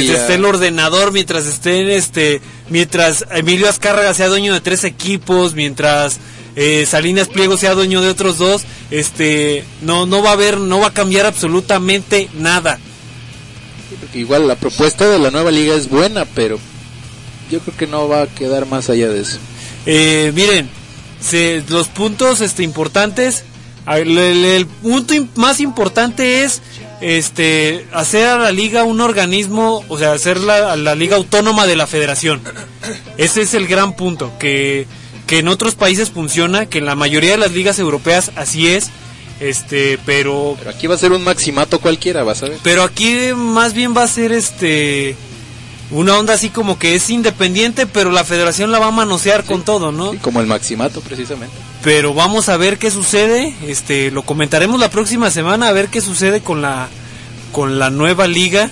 mientras Emilio Azcárraga sea dueño de 3 equipos, mientras Salinas Pliego sea dueño de otros 2, no va a cambiar absolutamente nada. Porque igual la propuesta de la nueva liga es buena, pero yo creo que no va a quedar más allá de eso. Miren, los puntos importantes, el punto más importante es hacer a la liga un organismo, o sea, hacer la liga autónoma de la federación. Ese es el gran punto, que en otros países funciona, que en la mayoría de las ligas europeas así es, pero aquí va a ser un maximato cualquiera, vas a ver. Pero aquí más bien va a ser una onda así como que es independiente, pero la federación la va a manosear con todo, ¿no? Sí, como el maximato precisamente. Pero vamos a ver qué sucede, lo comentaremos la próxima semana, a ver qué sucede con la nueva liga.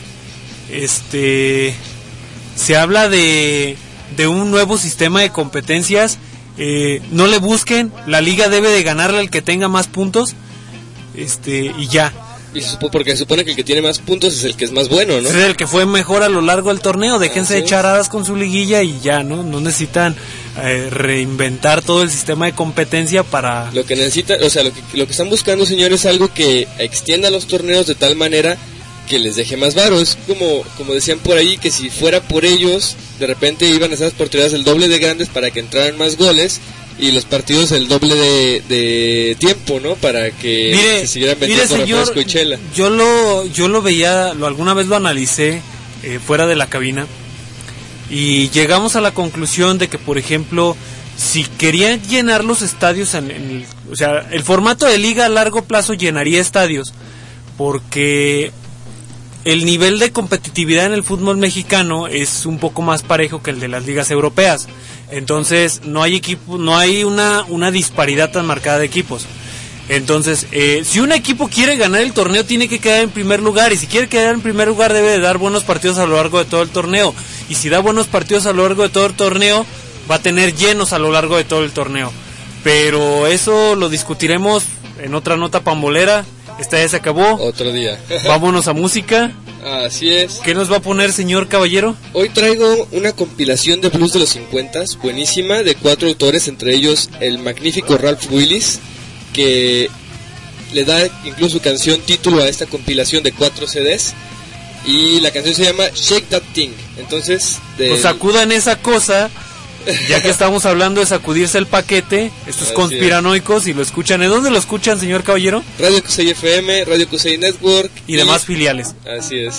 Se habla de un nuevo sistema de competencias. No le busquen, la liga debe de ganarle al que tenga más puntos, y ya. Porque se supone que el que tiene más puntos es el que es más bueno, ¿no? Es el que fue mejor a lo largo del torneo. Déjense de echar aras con su liguilla y ya, ¿no? No necesitan reinventar todo el sistema de competencia para... Lo que necesitan, o sea, lo que están buscando, señores, es algo que extienda los torneos de tal manera que les deje más varo. Es como decían por ahí, que si fuera por ellos, de repente iban a esas oportunidades el doble de grandes para que entraran más goles, y los partidos el doble de tiempo, ¿no? Para que se siguieran vendiendo refresco y chela. Yo lo veía, alguna vez lo analicé fuera de la cabina y llegamos a la conclusión de que, por ejemplo, si querían llenar los estadios, o sea, el formato de liga a largo plazo llenaría estadios, porque el nivel de competitividad en el fútbol mexicano es un poco más parejo que el de las ligas europeas. Entonces no hay una disparidad tan marcada de equipos. Entonces, si un equipo quiere ganar el torneo, tiene que quedar en primer lugar, y si quiere quedar en primer lugar debe de dar buenos partidos a lo largo de todo el torneo, y si da buenos partidos a lo largo de todo el torneo, va a tener llenos a lo largo de todo el torneo. Pero eso lo discutiremos en otra nota pambolera. Esta ya se acabó. Otro día. Vámonos a música. Así es. ¿Qué nos va a poner, señor caballero? Hoy traigo una compilación de blues de los 50s, buenísima, de 4 autores, entre ellos el magnífico Ralph Willis, que le da incluso canción título a esta compilación de 4 CDs, y la canción se llama Shake That Thing. Entonces, pues sacudan esa cosa. Ya que estamos hablando de sacudirse el paquete, estos conspiranoicos, y lo escuchan. ¿En dónde lo escuchan, señor caballero? Radio Cusey FM, Radio Cusey Network y demás filiales. Así es.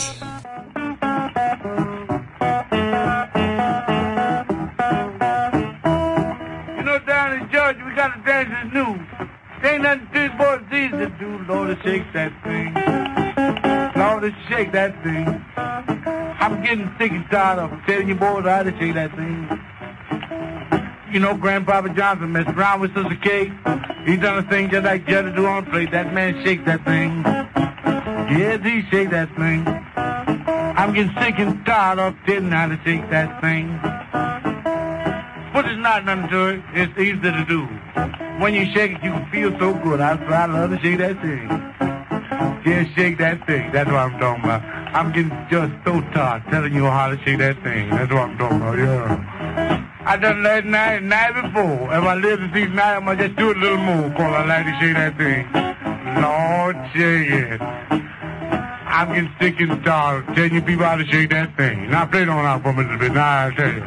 You know, down in Georgia, we got a dance that's new. There ain't nothing these boys these to do. Lord, shake that thing. Lord, shake that thing. I'm getting sick and tired of telling you boys how to shake that thing. You know, Grandpapa Johnson messed around with Sister Kate. He done a thing just like Jetta do on plate. That man shake that thing. Yes, he shake that thing. I'm getting sick and tired of telling how to shake that thing. But it's not nothing to it. It's easy to do. When you shake it, you can feel so good. I love to shake that thing. Just shake that thing. That's what I'm talking about. I'm getting just so tired telling you how to shake that thing. That's what I'm talking about, yeah. I done last night and night before. If I live to see tonight, I'm gonna just do it a little more, cause I like to shake that thing. Lord, shake it. I'm getting sick and tired of telling you people how to shake that thing. Now play it on out for me a little bit. Now I'll tell you.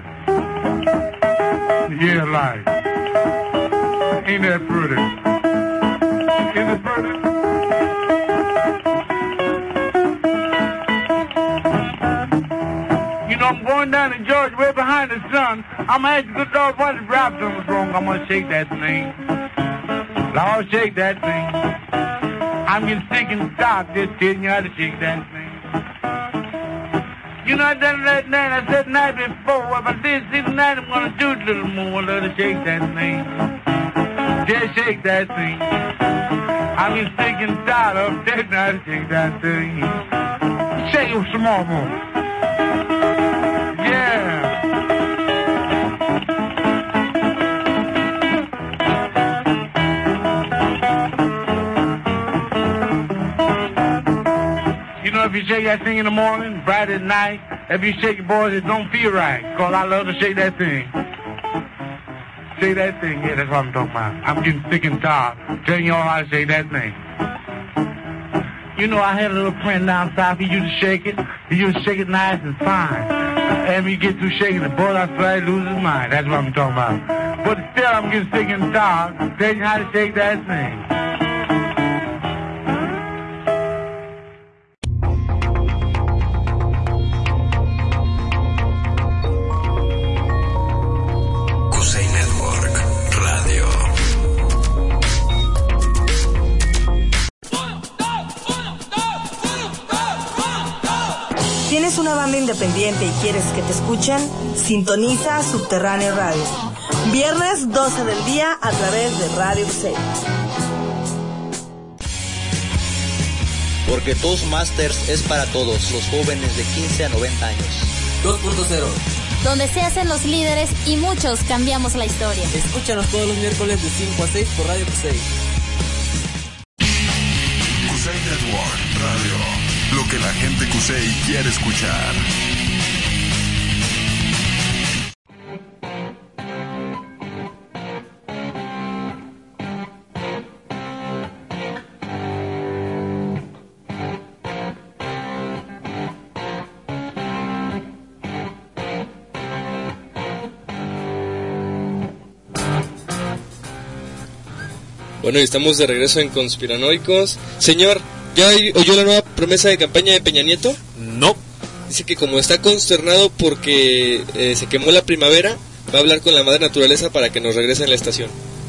Yeah, like. Ain't that pretty? Is it pretty? You know, I'm going down to Georgia, way behind the sun. I'm gonna ask the good Lord what the rap done was wrong. I'm gonna shake that thing. Lord, shake that thing. I'm getting sick and tired just telling you how to shake that thing. You know, I done that night, I said the night before. If I did see tonight, I'm gonna do it a little more. Let her shake that thing. Just shake that thing. I'm getting sick and tired of telling you how to shake that thing. Shake it some more. Yeah. You know, if you shake that thing in the morning, bright at night, if you shake it, boys, it don't feel right. Cause I love to shake that thing. Shake that thing, yeah, that's what I'm talking about. I'm getting sick and tired telling y'all how to shake that thing. You know, I had a little friend down south, he used to shake it. He used to shake it nice and fine. And when he get through shaking it, boy, I swear he loses his mind. That's what I'm talking about. But still, I'm getting sick and tired telling you how to shake that thing. ¿Tienes una banda independiente y quieres que te escuchen? Sintoniza Subterráneo Radio. Viernes 12 del día a través de Radio Cusey. Porque Toastmasters es para todos, los jóvenes de 15 a 90 años. 2.0. Donde se hacen los líderes y muchos cambiamos la historia. Escúchanos todos los miércoles de 5 a 6 por Radio Cusey. Cusey Network Radio. Lo que la gente Cusey quiere escuchar. Bueno, y estamos de regreso en Conspiranoicos. Señor, ¿ya oyó la nueva promesa de campaña de Peña Nieto? No. Dice que como está consternado porque se quemó la primavera, va a hablar con la madre naturaleza para que nos regrese en la estación.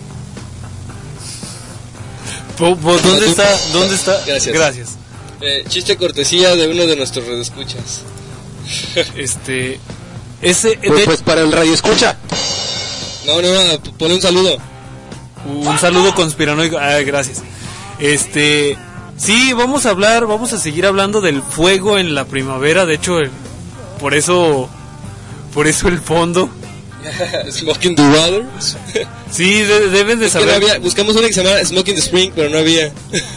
¿Dónde está? Gracias. Chiste cortesía de uno de nuestros radioescuchas. Pues para el radio escucha. No, ponle un saludo. Un saludo conspiranoico. Gracias. Sí, vamos a seguir hablando del fuego en la primavera. De hecho, por eso el fondo. Smoking the Water. Sí, deben de saber. No había, buscamos una que se llama Smoking the Spring, pero no había.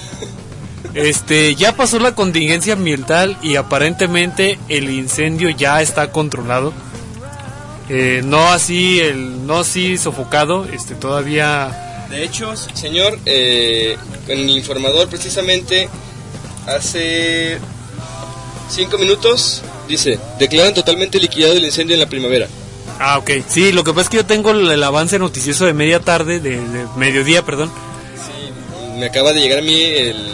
Ya pasó la contingencia ambiental y aparentemente el incendio ya está controlado. No así sofocado, todavía. De hecho, señor, en el informador precisamente hace 5 minutos dice: declaran totalmente liquidado el incendio en la primavera. Ah, ok. Sí, lo que pasa es que yo tengo el avance noticioso de media tarde, de mediodía, perdón. Sí, me acaba de llegar a mí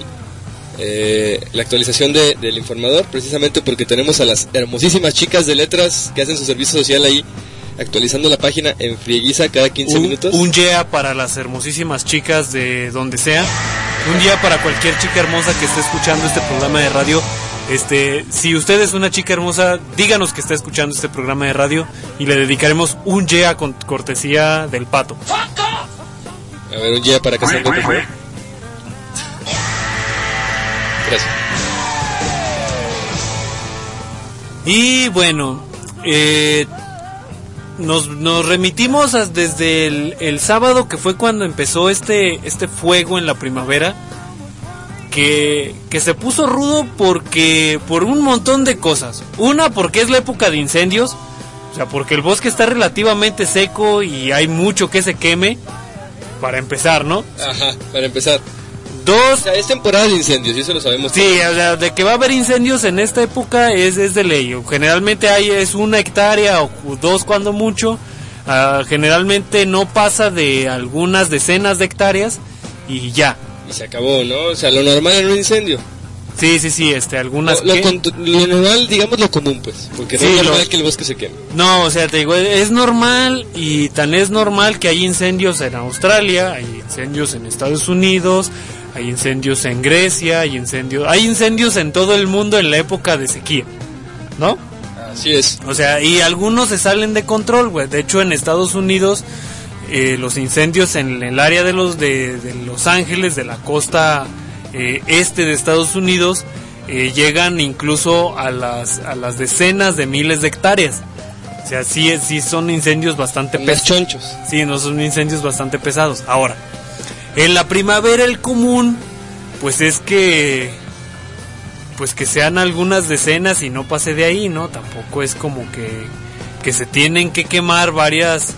la actualización del informador, precisamente porque tenemos a las hermosísimas chicas de letras que hacen su servicio social ahí, actualizando la página en frieguiza cada 15 minutos. Un día para las hermosísimas chicas de donde sea, un día para cualquier chica hermosa que esté escuchando este programa de radio. Si usted es una chica hermosa, díganos que está escuchando este programa de radio y le dedicaremos un día con cortesía del Pato. A ver, un día para que se por favor. Gracias. Y bueno, nos remitimos desde el sábado, que fue cuando empezó este fuego en la primavera, que se puso rudo por un montón de cosas. Una, porque es la época de incendios, o sea, porque el bosque está relativamente seco y hay mucho que se queme, para empezar, ¿no? Ajá, para empezar. Dos, o sea, es temporada de incendios, y eso lo sabemos. Sí, o sea, de que va a haber incendios en esta época es de ley. Generalmente es 1 hectárea o 2 cuando mucho. Generalmente no pasa de algunas decenas de hectáreas y ya. Y se acabó, ¿no? O sea, lo normal en un incendio. Sí, algunas... Lo normal, digamos lo común, pues. Porque no es normal que el bosque se queme. No, o sea, te digo, es normal, y tan es normal que hay incendios en Australia, hay incendios en Estados Unidos, hay incendios en Grecia, hay incendios en todo el mundo en la época de sequía, ¿no? Así es. O sea, y algunos se salen de control, güey. De hecho, en Estados Unidos... los incendios en el área de Los Ángeles, de la costa este de Estados Unidos, llegan incluso a las decenas de miles de hectáreas. O sea, sí son incendios bastante pesados. Chonchos. Sí, no son incendios bastante pesados. Ahora, en la primavera el común, pues es que sean algunas decenas y no pase de ahí, ¿no? Tampoco es como que se tienen que quemar varias...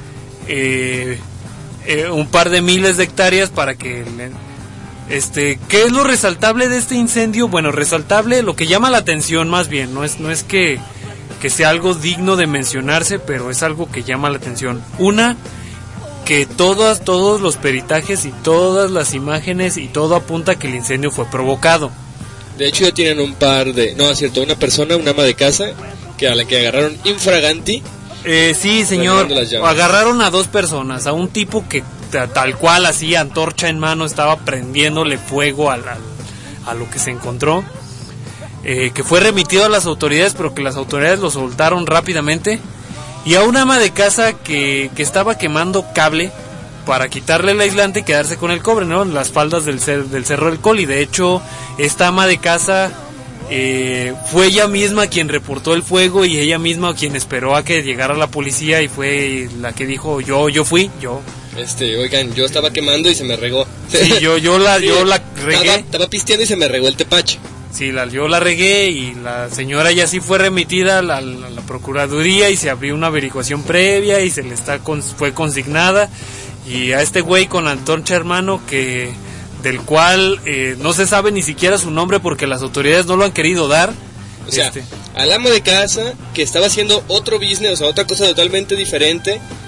un par de miles de hectáreas para que ¿qué es lo resaltable de este incendio? Bueno, resaltable, lo que llama la atención más bien, no es que sea algo digno de mencionarse, pero es algo que llama la atención. Una, que todos los peritajes y todas las imágenes y todo apunta que el incendio fue provocado. De hecho ya tienen un par de, no es cierto, una persona, una ama de casa, a la que agarraron infraganti. Sí, señor, agarraron a 2 personas, a un tipo que tal cual así, antorcha en mano, estaba prendiéndole fuego a lo que se encontró, que fue remitido a las autoridades, pero que las autoridades lo soltaron rápidamente, y a una ama de casa que estaba quemando cable para quitarle el aislante y quedarse con el cobre, ¿no? En las faldas del Cerro del Col. Y de hecho, esta ama de casa... fue ella misma quien reportó el fuego y ella misma quien esperó a que llegara la policía, y fue la que dijo yo fui. Oigan, yo estaba quemando y se me regó. Sí, yo la regué. Estaba pisteando y se me regó el tepache. Sí, yo la regué, y la señora ya sí fue remitida a la procuraduría y se abrió una averiguación previa y fue consignada, y a este güey con antorcha hermano del cual no se sabe ni siquiera su nombre porque las autoridades no lo han querido dar. O sea, al amo de casa que estaba haciendo otro business, o sea, otra cosa totalmente diferente,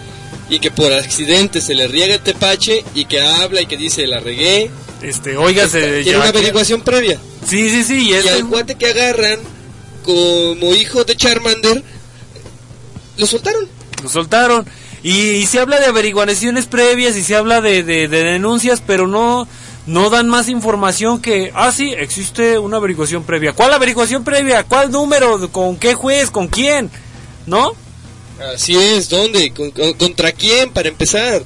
y que por accidente se le riega el tepache y que habla y que dice la regué. Oiga, tiene una averiguación previa. Sí. Y al cuate que agarran como hijo de Charmander, lo soltaron. Y se habla de averiguaciones previas y se habla de denuncias, pero no dan más información que, sí, existe una averiguación previa. ¿Cuál averiguación previa? ¿Cuál número? ¿Con qué juez? ¿Con quién? ¿No? Así es, ¿dónde? ¿Contra quién, para empezar?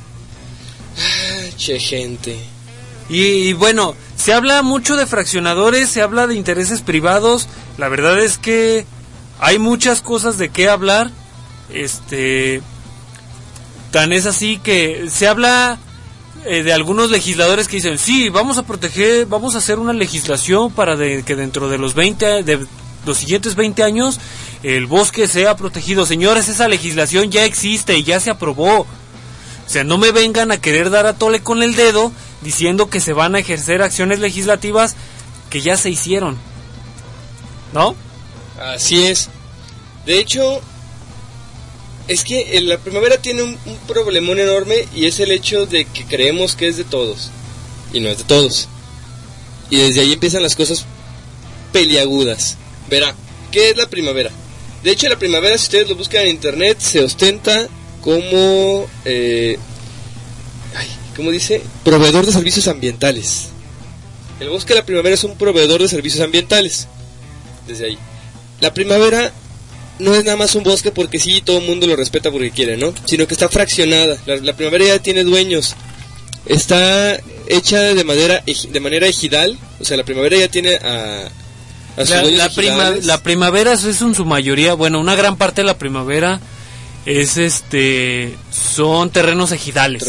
Che, gente. Y bueno, se habla mucho de fraccionadores, se habla de intereses privados. La verdad es que hay muchas cosas de qué hablar. Tan es así que se habla de algunos legisladores que dicen, sí, vamos a proteger, vamos a hacer una legislación para que dentro de los siguientes 20 años el bosque sea protegido. Señores, esa legislación ya existe y ya se aprobó. O sea, no me vengan a querer dar a tole con el dedo diciendo que se van a ejercer acciones legislativas que ya se hicieron, ¿no? Así es. De hecho, es que la primavera tiene un problemón enorme, y es el hecho de que creemos que es de todos y no es de todos, y desde ahí empiezan las cosas peliagudas. Verá, ¿qué es la primavera? De hecho, la primavera, si ustedes lo buscan en internet, se ostenta como ¿cómo dice? Proveedor de servicios ambientales. El bosque de la primavera es un proveedor de servicios ambientales. Desde ahí, la primavera no es nada más un bosque porque sí, todo el mundo lo respeta porque quiere, ¿no? Sino que está fraccionada. La primavera ya tiene dueños. Está hecha de manera ejidal. O sea, la primavera ya tiene a sus dueños ejidales. La primavera es en su mayoría, bueno, una gran parte de la primavera es son terrenos ejidales.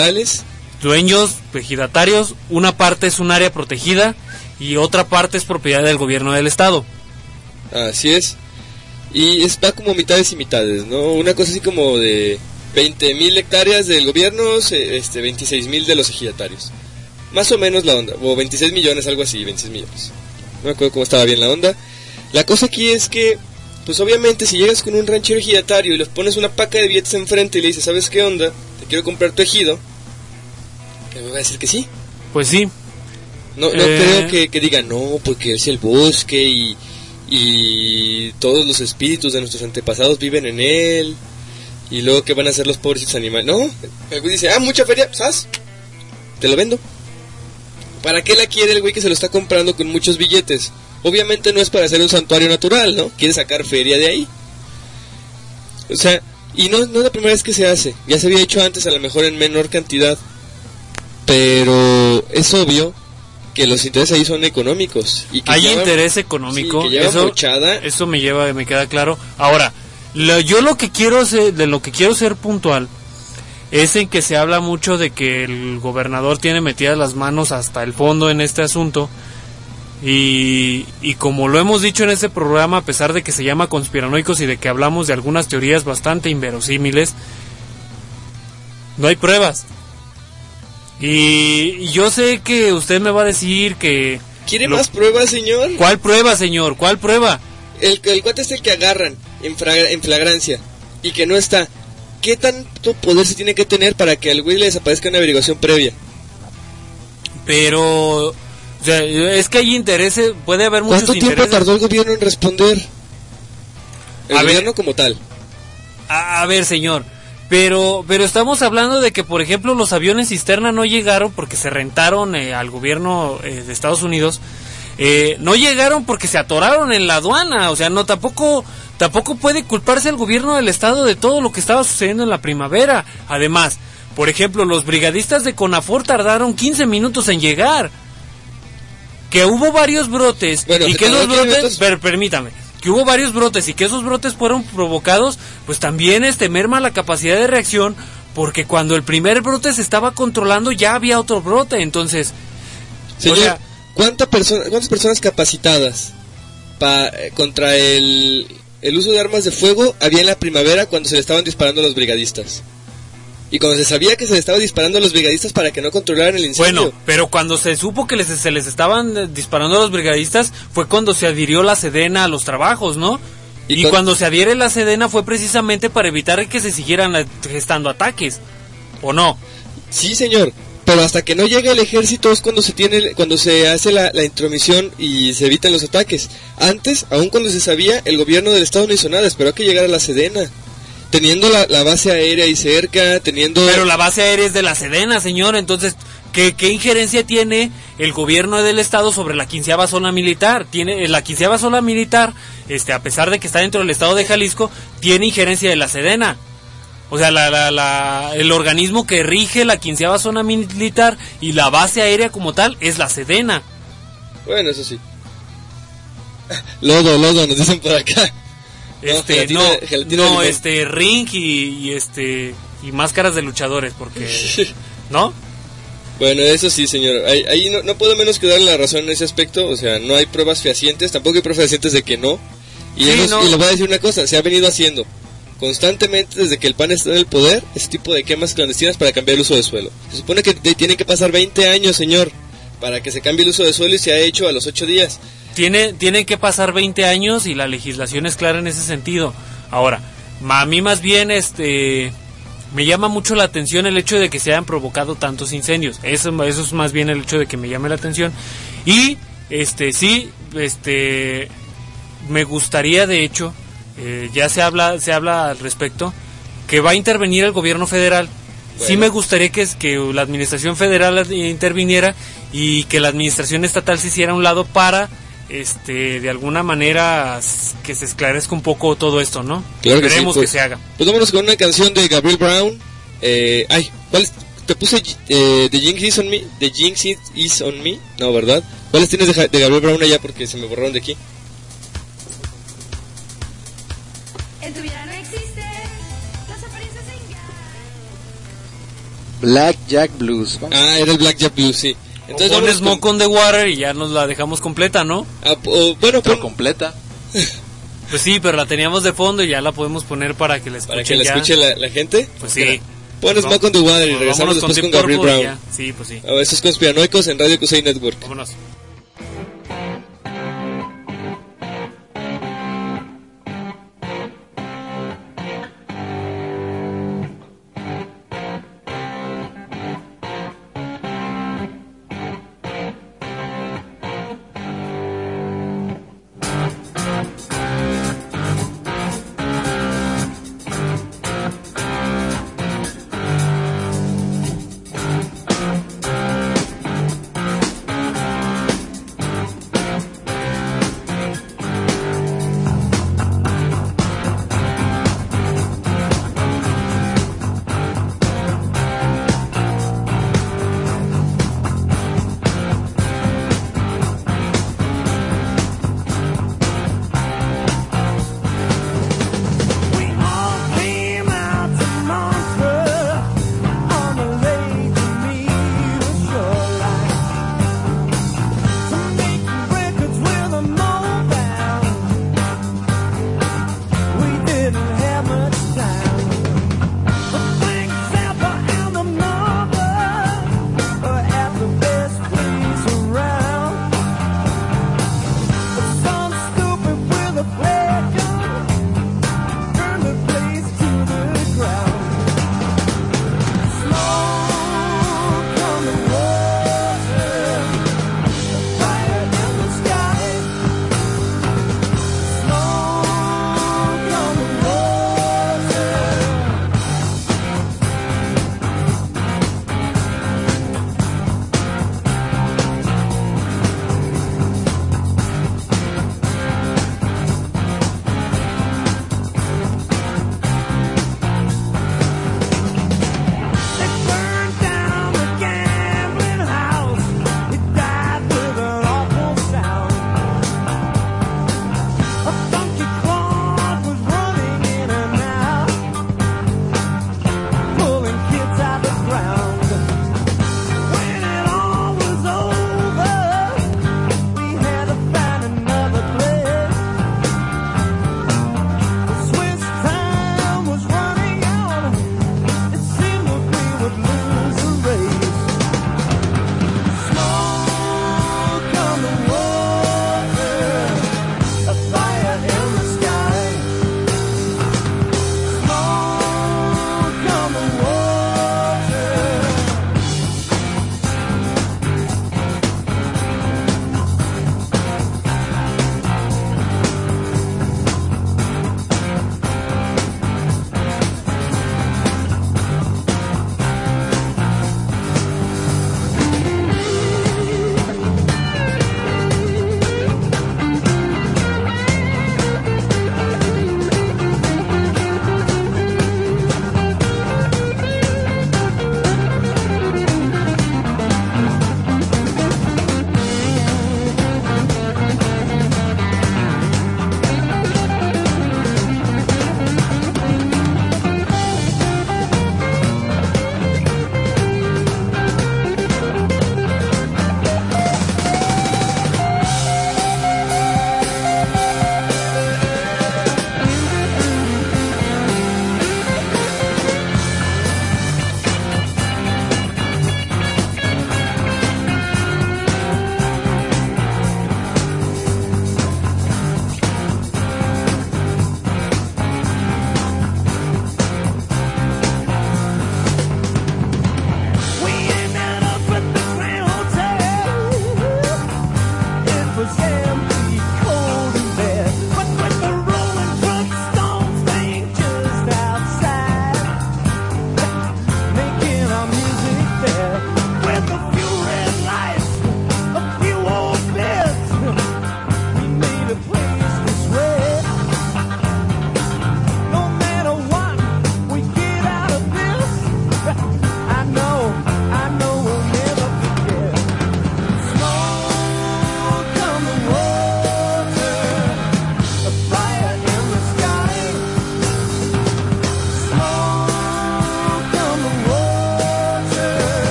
Dueños ejidatarios, una parte es un área protegida y otra parte es propiedad del gobierno del estado. Así es. Y va como mitades y mitades, ¿no? Una cosa así como de 20,000 hectáreas del gobierno, 26,000 de los ejidatarios. Más o menos la onda, o 26 millones, algo así, 26 millones. No me acuerdo cómo estaba bien la onda. La cosa aquí es que, pues obviamente si llegas con un ranchero ejidatario y les pones una paca de billetes enfrente y le dices, ¿sabes qué onda? Te quiero comprar tu ejido. ¿Qué me va a decir que sí? Pues sí. No creo que diga, no, porque es el bosque y todos los espíritus de nuestros antepasados viven en él, y luego ¿qué van a hacer los pobrecitos animales? No, el güey dice, mucha feria, ¿sabes? Te lo vendo. ¿Para qué la quiere el güey que se lo está comprando con muchos billetes? Obviamente no es para hacer un santuario natural, ¿no? Quiere sacar feria de ahí. O sea, y no es la primera vez que se hace. Ya se había hecho antes, a lo mejor en menor cantidad, pero es obvio que los intereses ahí son económicos. Y que hay interés económico, sí, eso me queda claro. Ahora, yo de lo que quiero ser puntual es en que se habla mucho de que el gobernador tiene metidas las manos hasta el fondo en este asunto, y como lo hemos dicho en este programa, a pesar de que se llama Conspiranoicos y de que hablamos de algunas teorías bastante inverosímiles, no hay pruebas. Y yo sé que usted me va a decir que... ¿Quiere más pruebas, señor? ¿Cuál prueba, señor? ¿Cuál prueba? El cuate es el que agarran en flagrancia y que no está. ¿Qué tanto poder se tiene que tener para que al güey le desaparezca una averiguación previa? Pero... O sea, es que hay intereses, puede haber muchos intereses. ¿Cuánto tiempo tardó el gobierno en responder? El gobierno como tal. A ver, señor... Pero estamos hablando de que, por ejemplo, los aviones cisterna no llegaron porque se rentaron al gobierno de Estados Unidos. No llegaron porque se atoraron en la aduana. O sea, no, tampoco puede culparse al gobierno del estado de todo lo que estaba sucediendo en la primavera. Además, por ejemplo, los brigadistas de CONAFOR tardaron 15 minutos en llegar. Que hubo varios brotes, y que esos brotes... Permítame. Que hubo varios brotes y que esos brotes fueron provocados, pues también merma la capacidad de reacción, porque cuando el primer brote se estaba controlando ya había otro brote. Entonces, señor, o sea, ¿cuántas personas capacitadas contra el uso de armas de fuego había en la primavera cuando se le estaban disparando a los brigadistas? Y cuando se sabía que se le estaba disparando a los brigadistas para que no controlaran el incendio. Bueno, pero cuando se supo que se les estaban disparando a los brigadistas, fue cuando se adhirió la Sedena a los trabajos, ¿no? Y cuando se adhiere la Sedena fue precisamente para evitar que se siguieran gestando ataques, ¿o no? Sí, señor, pero hasta que no llega el ejército es cuando se hace la intromisión y se evitan los ataques. Antes, aun cuando se sabía, el gobierno del estado no hizo nada, esperó a que llegara la Sedena. Teniendo la base aérea ahí cerca, Pero la base aérea es de la Sedena, señor, entonces, ¿qué injerencia tiene el gobierno del estado sobre la 15ª zona militar? Tiene la 15ª zona militar, a pesar de que está dentro del estado de Jalisco, tiene injerencia de la Sedena. O sea, el organismo que rige la 15ª zona militar y la base aérea como tal es la Sedena. Bueno, eso sí. Lodo, nos dicen por acá. Ring y máscaras de luchadores, porque ¿no? Bueno, eso sí, señor. Ahí no puedo menos que darle la razón en ese aspecto. O sea, no hay pruebas fehacientes, tampoco hay pruebas fehacientes de que no. Y le voy a decir una cosa, se ha venido haciendo constantemente desde que el PAN está en el poder ese tipo de quemas clandestinas para cambiar el uso de suelo. Se supone que tienen que pasar 20 años, señor, para que se cambie el uso de suelo y se ha hecho a los 8 días. Tienen que pasar 20 años y la legislación es clara en ese sentido. Ahora, a mí más bien me llama mucho la atención el hecho de que se hayan provocado tantos incendios. Eso es más bien el hecho de que me llame la atención. Y me gustaría, de hecho, ya se habla al respecto, que va a intervenir el gobierno federal. Bueno. Sí me gustaría que la administración federal interviniera y que la administración estatal se hiciera a un lado para de alguna manera que se esclarezca un poco todo esto, ¿no? Claro que esperemos sí, que se haga. Pues vámonos con una canción de Gabriel Brown. ¿Cuál es? Te puse The Jinx Is On Me. The Jinx Is On Me. No, ¿verdad? ¿Cuáles tienes de Gabriel Brown allá? Porque se me borraron de aquí. En tu vida no existe, las apariencias engañan. Blackjack Blues. Era el Blackjack Blues, sí. Entonces pones Smoke on the Water y ya nos la dejamos completa, ¿no? Pero completa. Pues sí, pero la teníamos de fondo y ya la podemos poner para que la escuchen. ¿Para que la escuche la gente? Pues sí. Pones Smoke on the Water y regresamos después con Gabriel Brown. Sí, pues sí. Estos conspiranoicos en Radio Kusei Network. Vámonos.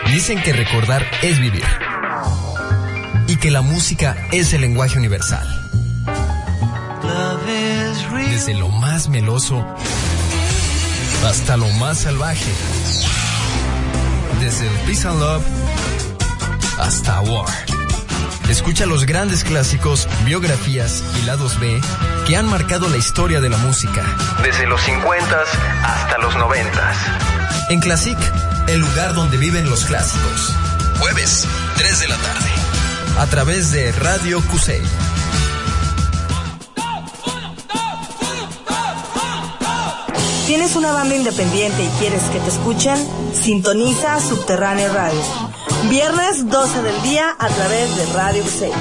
Dicen que recordar es vivir y que la música es el lenguaje universal. Desde lo más meloso hasta lo más salvaje. Desde el Peace and Love hasta War. Escucha los grandes clásicos, biografías y lados B que han marcado la historia de la música. Desde los 50s hasta los 90s. En Classic, el lugar donde viven los clásicos. Jueves, 3 de la tarde. A través de Radio Cusey. ¿Tienes una banda independiente y quieres que te escuchen? Sintoniza Subterráneo Radio. Viernes 12 del día a través de Radio Cusey.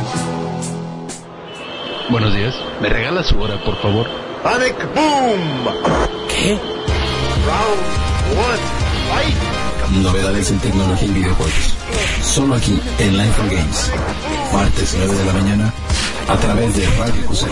Buenos días. ¿Me regala su hora, por favor? Panic Boom. ¿Qué? Round 1. Fight. Novedades en tecnología y videojuegos. Solo aquí en Live for Games. Martes 9 de la mañana a través de Radio Cusey.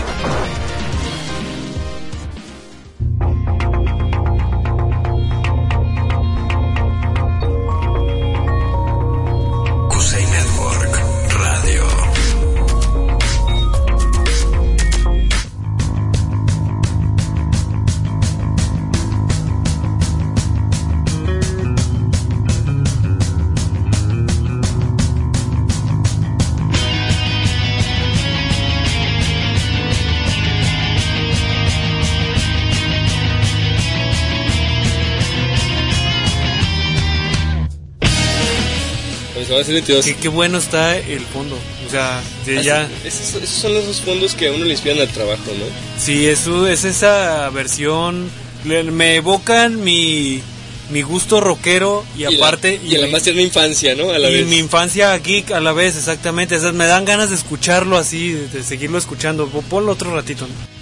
Qué bueno está el fondo, o sea, ya... Esos son los dos fondos que a uno le inspiran al trabajo, ¿no? Sí, eso es esa versión, me evocan mi gusto rockero y aparte... Y además tiene mi infancia, ¿no? A la vez. Mi infancia geek a la vez, exactamente, o sea, me dan ganas de escucharlo así, de seguirlo escuchando, ponlo otro ratito, ¿no?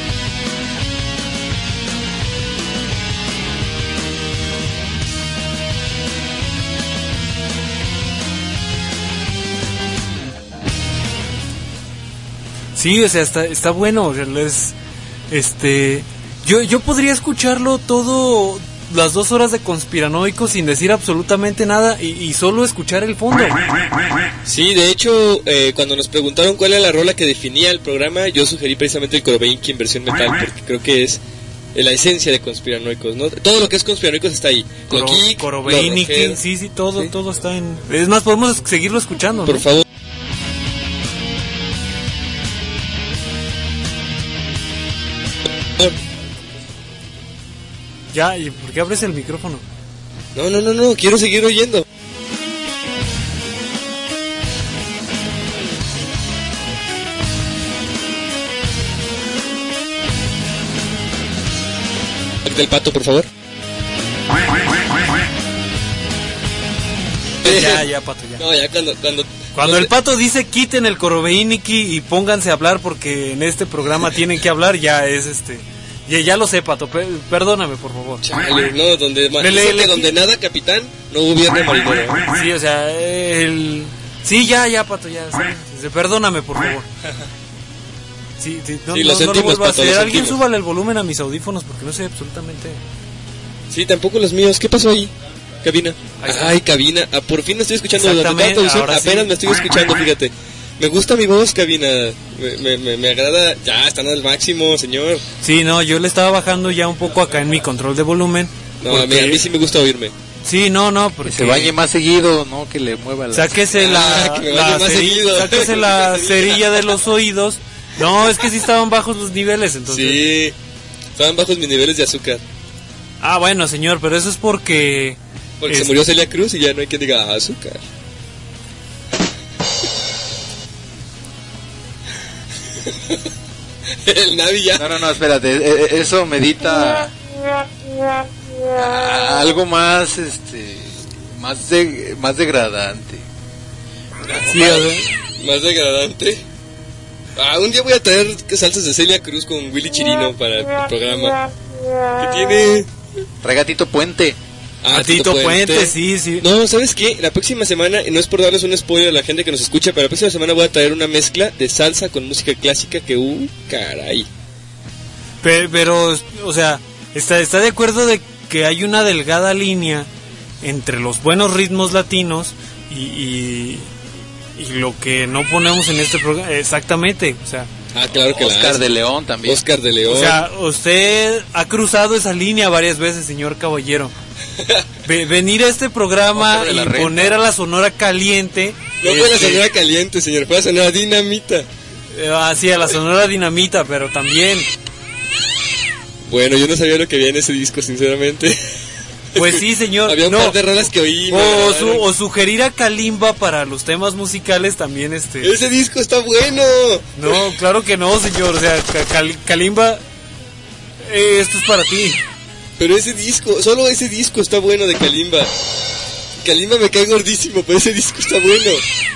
Sí, o sea, está bueno, o sea, yo podría escucharlo todo las 2 horas de Conspiranoico sin decir absolutamente nada y solo escuchar el fondo. Sí, de hecho, cuando nos preguntaron cuál era la rola que definía el programa, yo sugerí precisamente el Korobeiniki en versión metal, porque creo que es la esencia de Conspiranoicos, ¿no? Todo lo que es Conspiranoicos está ahí. Korobeiniki, sí, todo está en... Es más, podemos seguirlo escuchando, ¿no? Por favor. Ya, ¿y por qué abres el micrófono? No, quiero seguir oyendo. Del pato, por favor. Ya, pato, ya. No, ya cuando el pato dice quiten el Korobeiniki y pónganse a hablar porque en este programa tienen que hablar, ya es Ya lo sé, Pato, perdóname, por favor. Chale, no, donde nada, capitán, no hubiera marinero. Sí, o sea, Sí, ya, Pato, ya. Sí, perdóname, por favor. Sí, lo sentimos, Pato, lo Alguien súbale el volumen a mis audífonos porque no sé absolutamente... Sí, tampoco los míos. ¿Qué pasó ahí? Cabina. Ay, cabina. Por fin me estoy escuchando. Apenas me estoy escuchando, fíjate. Me gusta mi voz, cabina. Me agrada. Ya, están al máximo, señor. Sí, no, yo le estaba bajando ya un poco acá en mi control de volumen. No, porque... a mí sí me gusta oírme. Sí, no, porque... Que se bañe más seguido, ¿no? Que le mueva la... Sáquese sáquese la cerilla de los oídos. No, es que sí estaban bajos los niveles, entonces... Sí, estaban bajos mis niveles de azúcar. Ah, bueno, señor, pero eso es porque... Porque se murió Celia Cruz y ya no hay quien diga azúcar. El Navi ya... No, espérate, eso medita... algo más, más degradante. Sí, más degradante. Un día voy a traer salsas de Celia Cruz con Willy Chirino para el programa. ¿Qué tiene? Traiga Tito Puente. Tito Puente, sí. No, ¿sabes qué? La próxima semana, y no es por darles un spoiler a la gente que nos escucha, pero la próxima semana voy a traer una mezcla de salsa con música clásica que, caray. Pero o sea, está de acuerdo de que hay una delgada línea entre los buenos ritmos latinos y lo que no ponemos en este programa. Exactamente, o sea. Claro que Oscar de León también. Oscar de León. O sea, usted ha cruzado esa línea varias veces, señor caballero. Venir a este programa y poner a la Sonora Caliente. No fue la Sonora Caliente, señor, fue la Sonora Dinamita. Sí, a la Sonora Dinamita, pero también. Bueno, yo no sabía lo que había en ese disco, sinceramente. Pues sí, señor. Había un par de rolas que oí. O sugerir a Kalimba para los temas musicales también. Ese disco está bueno. No, claro que no, señor. O sea, Kalimba, esto es para ti. Pero ese disco, solo ese disco está bueno de Kalimba. Kalimba me cae gordísimo, pero ese disco está bueno.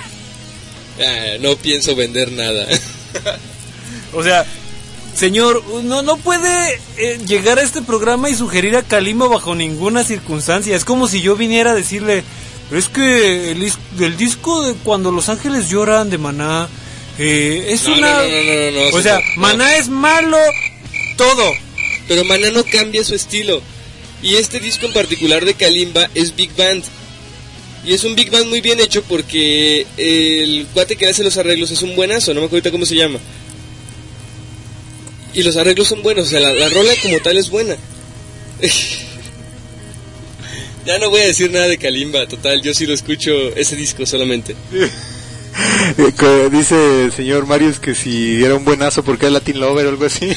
No pienso vender nada. O sea, señor, no puede llegar a este programa y sugerir a Kalimba bajo ninguna circunstancia. Es como si yo viniera a decirle, pero es que el disco de Cuando los Ángeles Lloran de Maná es No. O sea, Maná es malo todo. Pero Maná no cambia su estilo. Y este disco en particular de Kalimba es Big Band. Y es un Big Band muy bien hecho porque el cuate que hace los arreglos es un buenazo, no me acuerdo ahorita cómo se llama. Y los arreglos son buenos, o sea, la rola como tal es buena. Ya no voy a decir nada de Kalimba, total, yo sí lo escucho ese disco solamente. Dice el señor Marius que si era un buenazo porque era Latin Lover o algo así.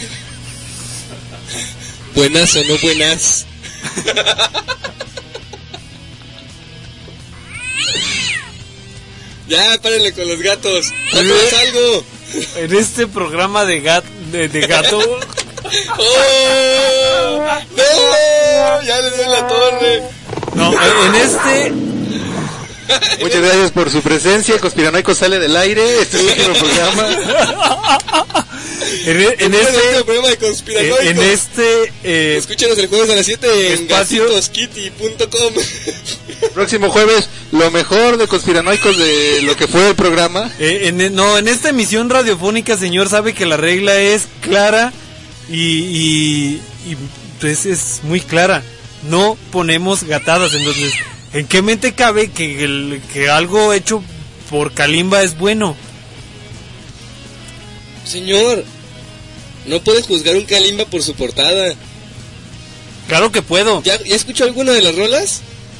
Buenazo, no buenas. Ya, párenle con los gatos. ¡Haz algo! En este programa de gato. ¡Oh! ¡No! ¡Ya les doy la torre! No, en este. Muchas gracias por su presencia. Conspiranoico sale del aire. Este es el último programa. En este programa de Conspiranoico. Escúchenos el jueves a las 7 en gatitoskitty.com. Próximo jueves, lo mejor de Conspiranoicos de lo que fue el programa. En esta emisión radiofónica, señor, sabe que la regla es clara y pues es muy clara. No ponemos gatadas, entonces, ¿en qué mente cabe que algo hecho por Kalimba es bueno? Señor, no puedes juzgar un Kalimba por su portada. Claro que puedo. ¿Ya escuchó alguna de las rolas?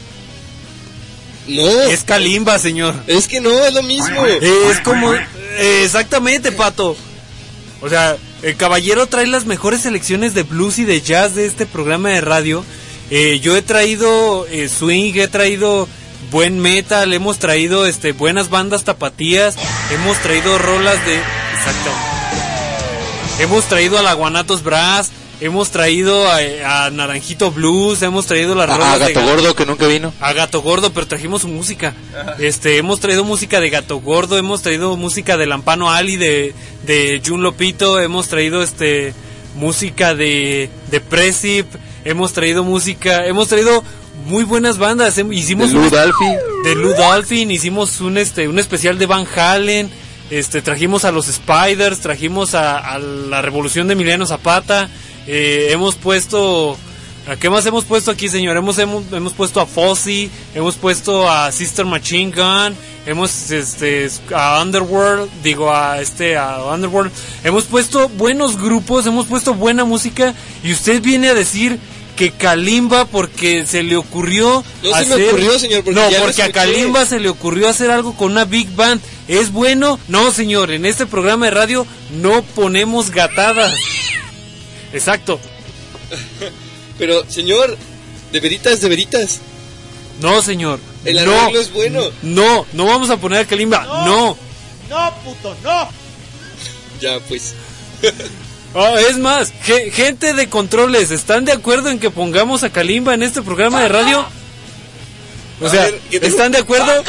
No. Es Kalimba, señor. Es que no, es lo mismo. Es como... exactamente, Pato. O sea, el caballero trae las mejores selecciones de blues y de jazz de este programa de radio. Yo he traído swing, he traído buen metal, hemos traído buenas bandas tapatías, hemos traído rolas de... Exacto. Hemos traído a la Guanatos Brass, hemos traído a Naranjito Blues, hemos traído las rolas a Gato Gordo, que nunca vino. A Gato Gordo, pero trajimos su música. Hemos traído música de Gato Gordo, hemos traído música de Lampano Ali, de Jun Lopito, hemos traído música de Precip, hemos traído muy buenas bandas. Hicimos de Lou Dolphin, hicimos un especial de Van Halen. Trajimos a los Spiders, trajimos a la Revolución de Emiliano Zapata. Hemos puesto... ¿A qué más hemos puesto aquí, señor? Hemos puesto a Fozzy, hemos puesto a Sister Machine Gun, hemos a Underworld, a Underworld. Hemos puesto buenos grupos, hemos puesto buena música, y usted viene a decir que Kalimba, porque se le ocurrió hacer... No se me ocurrió, señor, porque a Kalimba se le ocurrió hacer algo con una Big Band. ¿Es bueno? No, señor, en este programa de radio no ponemos gatadas. Exacto. Pero, señor, de veritas. No, señor. El arreglo es bueno. No vamos a poner a Kalimba. No, puto, no. Ya, pues. Es más, gente de controles, ¿están de acuerdo en que pongamos a Kalimba en este programa de radio? O sea, ¿están de acuerdo?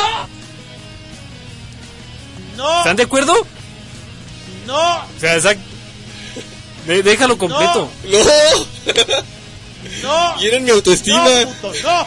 No. ¿Están de acuerdo? No. O sea, déjalo completo. No. ¿Quieren mi autoestima? No, puto, no.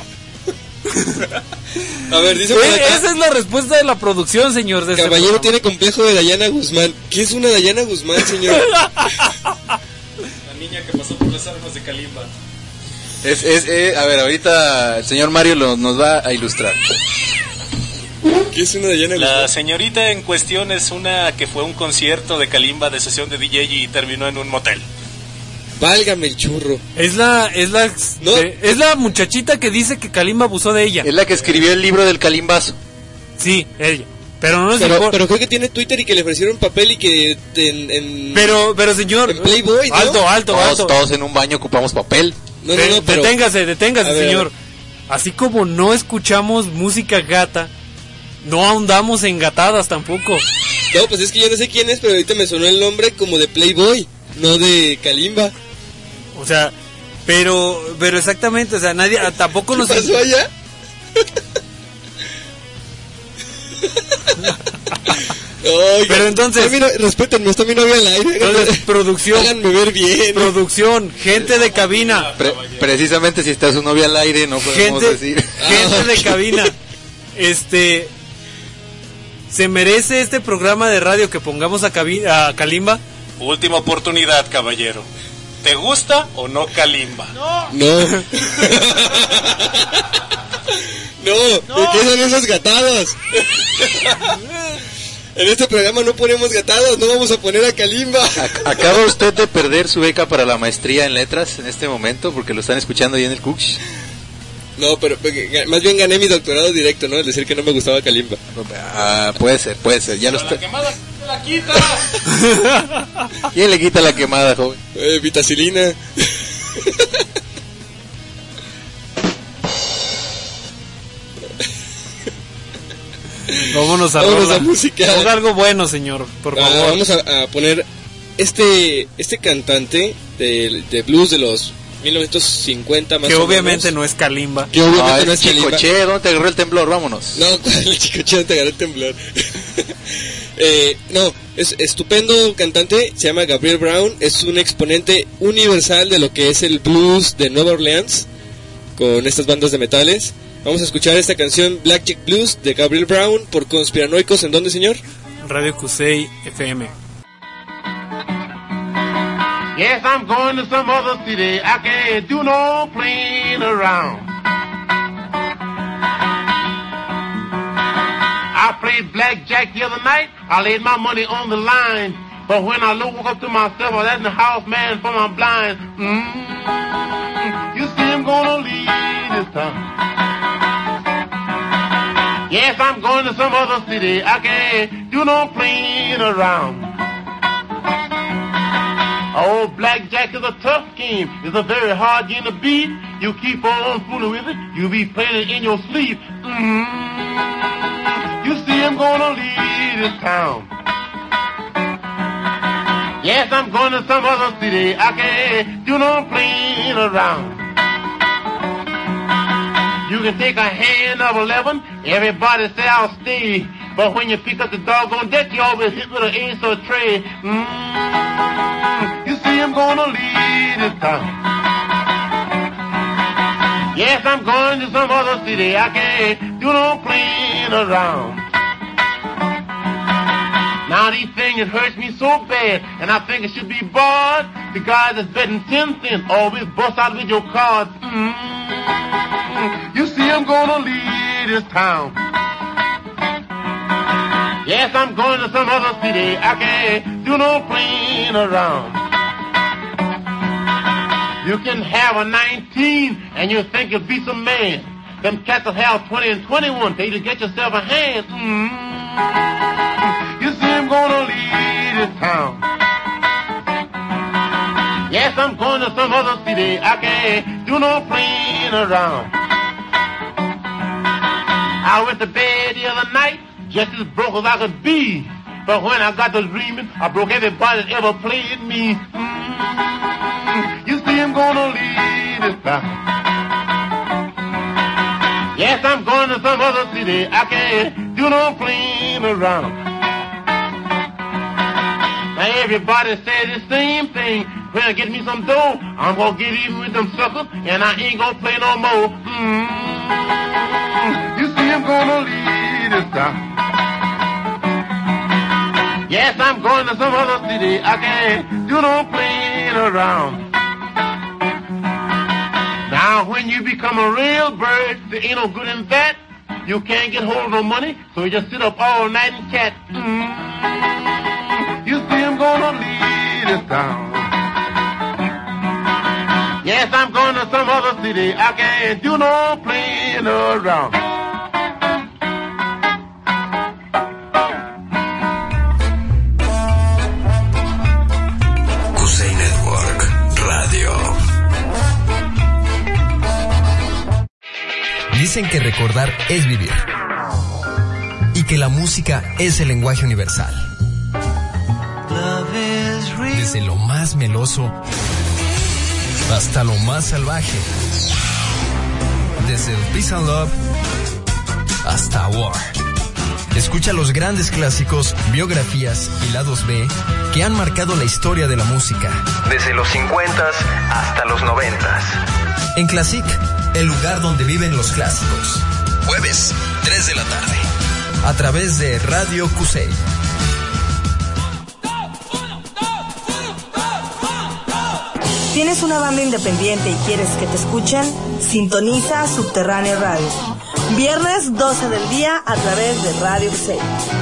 A ver, dice por acá, esa es la respuesta de la producción, señor. Caballero tiene complejo de Dayana Guzmán. ¿Qué es una Dayana Guzmán, señor? La niña que pasó por las armas de Kalimba. A ver, ahorita el señor Mario nos va a ilustrar. ¿Qué es una de Diana La Guzmán? señorita en cuestión es una que fue a un concierto de Kalimba de sesión de DJ y terminó en un motel. Válgame el churro. Es la muchachita que dice que Kalimba abusó de ella. Es la que escribió el libro del Kalimbazo. Sí, ella. Pero no pero creo que tiene Twitter y que le ofrecieron papel y que pero señor, en Playboy, ¿no? alto. Todos en un baño ocupamos papel. No, pero... Deténgase, señor. Así como no escuchamos música gata, no ahondamos en gatadas tampoco. No, pues es que yo no sé quién es, pero ahorita me sonó el nombre como de Playboy, no de Kalimba. O sea, pero exactamente, o sea, nadie tampoco nos... ¿Qué pasó allá? Oiga, pero entonces... Respétenme, está mi novia al aire. Entonces, producción... Háganme ver bien. Producción, gente de cabina. Precisamente si está su novia al aire, no podemos decir... Gente de cabina. ¿Se merece este programa de radio que pongamos a Kalimba? Última oportunidad, caballero. ¿Te gusta o no Kalimba? No. ¿Qué son esos gatados? En este programa no ponemos gatados, no vamos a poner a Kalimba. Acaba usted de perder su beca para la maestría en letras en este momento porque lo están escuchando ahí en el Cooks. No, pero más bien gané mi doctorado directo, ¿no? Es decir, que no me gustaba Kalimba. Puede ser, ya lo está. La quemada, la quita. ¿Quién le quita la quemada, joven? Vitacilina. Vámonos a música. Ponga algo bueno, señor, por favor. Vamos a poner este cantante de blues de los 1950 más o menos. Que obviamente no es Kalimba. Que obviamente no es Kalimba. Chicoche, ¿dónde te agarró el temblor? Vámonos. No, el Chicoche, ¿dónde te agarró el temblor? No, es estupendo cantante, se llama Gabriel Brown, es un exponente universal de lo que es el blues de Nueva Orleans, con estas bandas de metales. Vamos a escuchar esta canción Blackjack Blues de Gabriel Brown por Conspiranoicos. ¿En dónde, señor? Radio Cusey FM. Yes, I'm going to some other city. I can't do no playing around. I played blackjack the other night. I laid my money on the line. But when I woke up to myself, I was at the house man for my blind. You see, I'm gonna leave this town. Yes, I'm going to some other city. I can't do no playing around. Oh, blackjack is a tough game. It's a very hard game to beat. You keep on fooling with it, you'll be playing it in your sleep. You see, I'm gonna leave this town. Yes, I'm going to some other city. I can't do no playing around. You can take a hand of 11, everybody say I'll stay. But when you pick up the doggone deck, you always hit with an ace or a tray. You see, I'm gonna leave this town. Yes, I'm going to some other city. I can't do no playing around. Now these things hurts me so bad, and I think it should be barred. The guys that's betting 10 cents always bust out with your cards. You see, I'm gonna leave this town. Yes, I'm going to some other city. I can't do no playing around. You can have a 19 and you think you'll be some man. Them cats will have 20 and 21 till you get yourself a hand. You see, I'm gonna leave this town. Yes, I'm going to some other city. I can't do no playing around. I went to bed the other night, just as broke as I could be. But when I got to dreaming, I broke everybody that ever played me. You see, I'm gonna leave this town. Yes, I'm going to some other city. I can't do no playing around. Now everybody says the same thing. When I get me some dough, I'm gonna get even with them suckers, and I ain't gonna play no more. You see, I'm gonna leave this town. Yes, I'm going to some other city. I can't do no playing around. Now Now, when you become a real bird, there ain't no good in that. You can't get hold of no money, so you just sit up all night and chat. You see I'm gonna leave this town. Yes, I'm going to some other city. I can't do no playing around. Kusei Network Radio. Dicen que recordar es vivir y que la música es el lenguaje universal. Desde lo más meloso hasta lo más salvaje. Desde el Peace and Love hasta War. Escucha los grandes clásicos, biografías y lados B que han marcado la historia de la música. Desde los 50s hasta los 90s. En Classic, el lugar donde viven los clásicos. Jueves, 3 de la tarde. A través de Radio Kusei. ¿Tienes una banda independiente y quieres que te escuchen? Sintoniza Subterráneo Radio. Viernes 12 del día a través de Radio Kusei.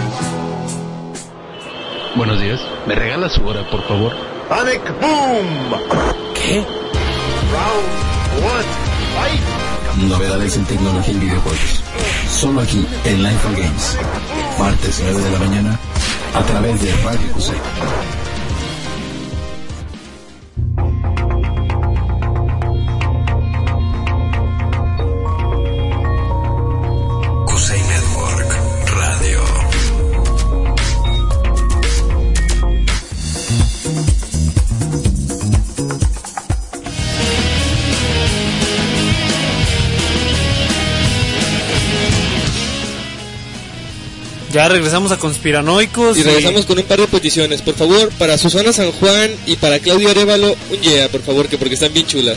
Buenos días. ¿Me regala su hora, por favor? Panic Boom. ¿Qué? Round 1. Fight. Novedades en tecnología y videojuegos. Solo aquí en Line for Games. Martes 9 de la mañana a través de Radio Kusei. Ya regresamos a Conspiranoicos. Y regresamos con un par de peticiones. Por favor, para Susana San Juan y para Claudia Arévalo, un yeah, por favor, que porque están bien chulas.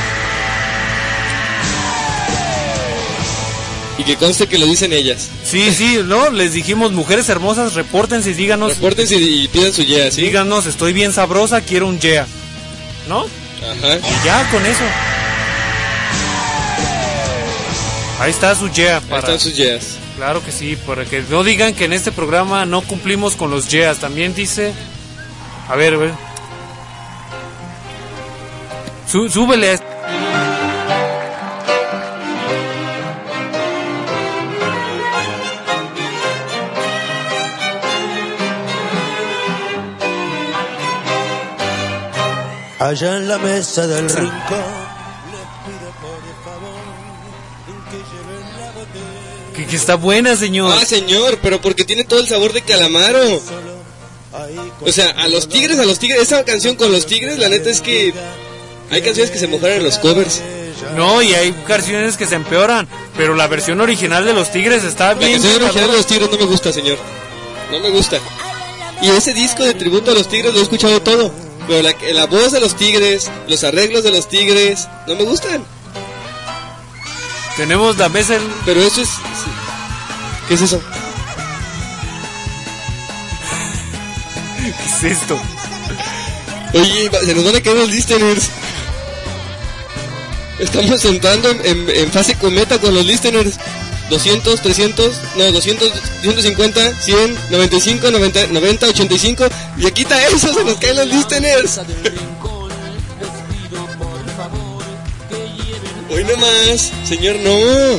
Y que conste que lo dicen ellas. Sí, sí, ¿no? Les dijimos, mujeres hermosas, repórtense y díganos. Repórtense y pidan su yeah, ¿sí? Díganos, estoy bien sabrosa, quiero un yeah. ¿No? Ajá. Y ya, con eso. Ahí está su yeah. Ahí están sus yeas. Claro que sí, para que no digan que en este programa no cumplimos con los yeas. También dice... A ver. Súbele a... Allá en la mesa del rincón. Que está buena, señor. Ah, señor, pero porque tiene todo el sabor de calamaro. O sea, a los tigres, esa canción con los tigres, la neta es que hay canciones que se mejoran en los covers. No, y hay canciones que se empeoran, pero la versión original de los tigres está bien. La canción original de los tigres no me gusta, señor. No me gusta. Y ese disco de tributo a los tigres lo he escuchado todo. Pero la voz de los tigres, los arreglos de los tigres, no me gustan. Tenemos la mesa en... Pero eso es... ¿Qué es eso? ¿Qué es esto? Oye, se nos van a caer los listeners. Estamos entrando en fase cometa con los listeners. 200, 300, no, 200, 250, 100, 95, 90, 85. Y aquí está eso, se nos caen los listeners. Hoy nomás, señor, no.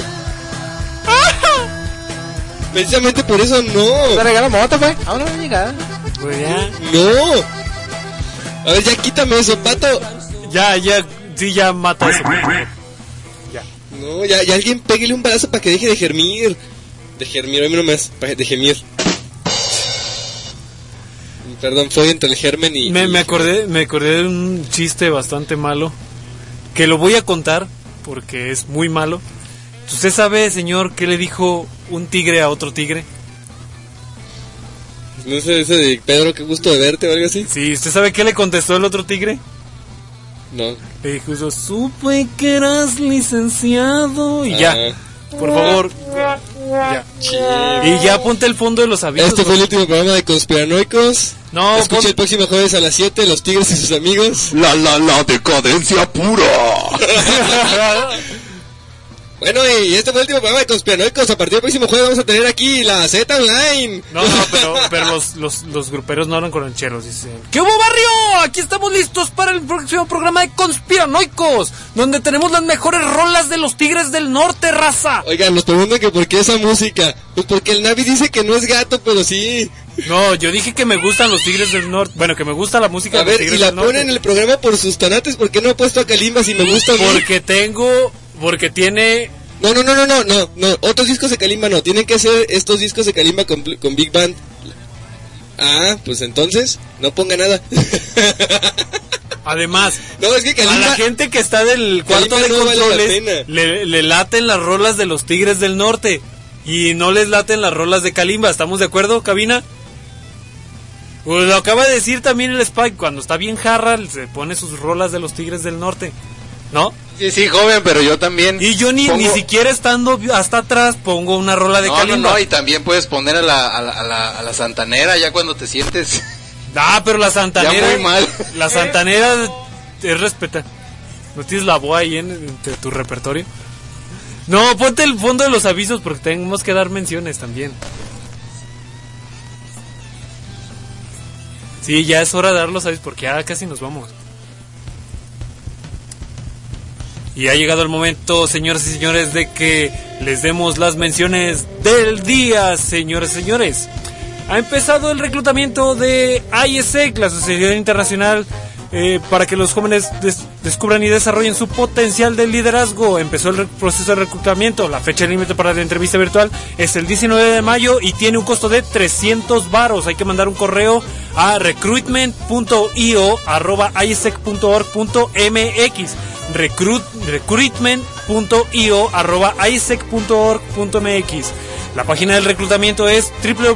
Precisamente por eso no. ¿Te regaló moto, pues? Aún no me llega. Pues ya. No. A ver, ya quítame eso, pato. Ya, sí, ya mata eso. Ya. No, ya alguien pégale un balazo para que deje de germir. De germir, hoy nomás, de gemir. Perdón, fue entre el germen y... Me acordé de un chiste bastante malo, que lo voy a contar porque es muy malo. ¿Usted sabe, señor, qué le dijo un tigre a otro tigre? No sé, ese de Pedro, qué gusto de verte o algo así. Sí, ¿usted sabe qué le contestó el otro tigre? No. Le dijo eso, supe que eras licenciado. Y ya, por favor. Ya. Chido. Y ya ponte el fondo de los avisos. Este fue el último programa de Conspiranoicos. No, escucha el próximo jueves a las 7, Los Tigres y sus amigos. La decadencia pura. Bueno, y este fue el último programa de Conspiranoicos. A partir del próximo jueves vamos a tener aquí la Z Online. No, pero los gruperos no hablan con rancheros, dicen. ¿Qué hubo, barrio? Aquí estamos listos para el próximo programa de Conspiranoicos, donde tenemos las mejores rolas de los Tigres del Norte, raza. Oigan, nos preguntan que por qué esa música. Pues porque el Navi dice que no es gato, pero sí. No, yo dije que me gustan los Tigres del Norte. Bueno, que me gusta la música de los Tigres del Norte. A ver, y la ponen en el programa por sus tanates. ¿Por qué no ha puesto a Kalimba si me gusta? Porque tiene... No. Otros discos de Kalimba no. Tienen que hacer estos discos de Kalimba con Big Band. Ah, pues entonces, no ponga nada. Además, no, es que Kalimba, a la gente que está del cuarto de controles le laten las rolas de los Tigres del Norte. Y no les laten las rolas de Kalimba. ¿Estamos de acuerdo, cabina? Pues lo acaba de decir también el Spike. Cuando está bien jarra, se pone sus rolas de los Tigres del Norte, ¿no? Sí, joven, pero yo también. Y yo ni siquiera estando hasta atrás pongo una rola de Kalimba. No, y también puedes poner a la santanera ya cuando te sientes. Ah, pero la santanera. Ya muy mal. La santanera es respetar. ¿No tienes la boa ahí en tu repertorio? No, ponte el fondo de los avisos porque tenemos que dar menciones también. Sí, ya es hora de dar los avisos porque ya casi nos vamos. Y ha llegado el momento, señoras y señores, de que les demos las menciones del día, señores y señores. Ha empezado el reclutamiento de ISEC, la Asociación Internacional para que los jóvenes descubran y desarrollen su potencial de liderazgo. Empezó el proceso de reclutamiento. La fecha límite para la entrevista virtual es el 19 de mayo y tiene un costo de 300 varos. Hay que mandar un correo a recruitment.io@isec.org.mx recruitment.io@isec.org.mx. La página del reclutamiento es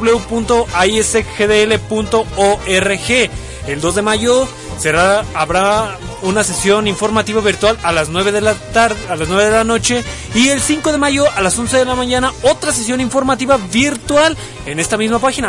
www.isecgdl.org. El 2 de mayo habrá una sesión informativa virtual a las 9 de la tarde, a las 9 de la noche, y el 5 de mayo a las 11 de la mañana otra sesión informativa virtual en esta misma página,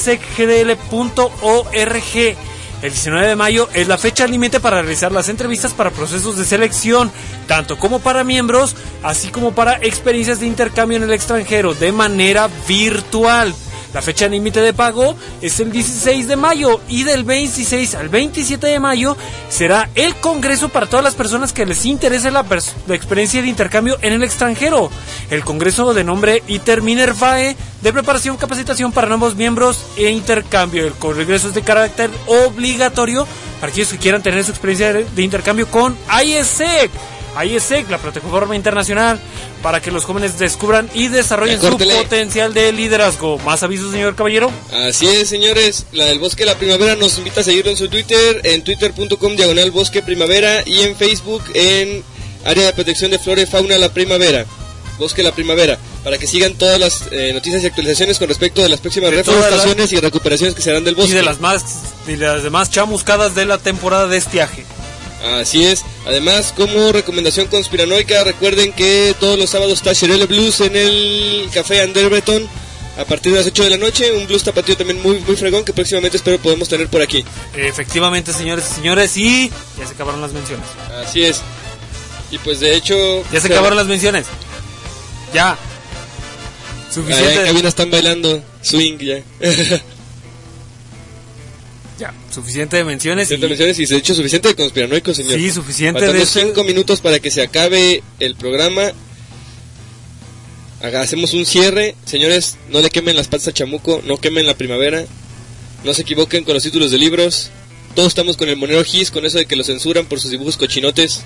isecgdl.org. El 19 de mayo es la fecha límite para realizar las entrevistas para procesos de selección, tanto como para miembros, así como para experiencias de intercambio en el extranjero, de manera virtual. La fecha límite de pago es el 16 de mayo y del 26 al 27 de mayo será el congreso para todas las personas que les interese la experiencia de intercambio en el extranjero. El congreso de nombre ITER Minervae de preparación, capacitación para nuevos miembros e intercambio. El congreso es de carácter obligatorio para aquellos que quieran tener su experiencia de intercambio con ISEC. ISEC, la plataforma internacional para que los jóvenes descubran y desarrollen su potencial de liderazgo. ¿Más avisos, señor caballero? Así es, señores. La del Bosque de la Primavera nos invita a seguirlo en su Twitter, en twitter.com/Bosque Primavera, y en Facebook en Área de Protección de Flora y Fauna La Primavera, Bosque de la Primavera, para que sigan todas las noticias y actualizaciones con respecto de las próximas reforestaciones y recuperaciones que se harán del bosque. Y de las demás chamuscadas de la temporada de estiaje. Así es. Además, como recomendación conspiranoica, recuerden que todos los sábados está Shirelle Blues en el Café Ander Breton a partir de las 8 de la noche. Un blues tapatío también muy fregón que próximamente espero podemos tener por aquí. Efectivamente, señores y señores, y ya se acabaron las menciones. Así es. Y pues de hecho... Ya se acabaron las menciones. Ya. Suficiente. Allá en cabina están bailando swing ya. Ya, suficiente de menciones. Y de hecho suficiente de conspiranoicos, señor. Sí, suficiente. Faltando 5 minutos para que se acabe el programa. Hacemos un cierre. Señores, no le quemen las patas a Chamuco, no quemen la primavera. No se equivoquen con los títulos de libros. Todos estamos con el monero Gis, con eso de que lo censuran por sus dibujos cochinotes.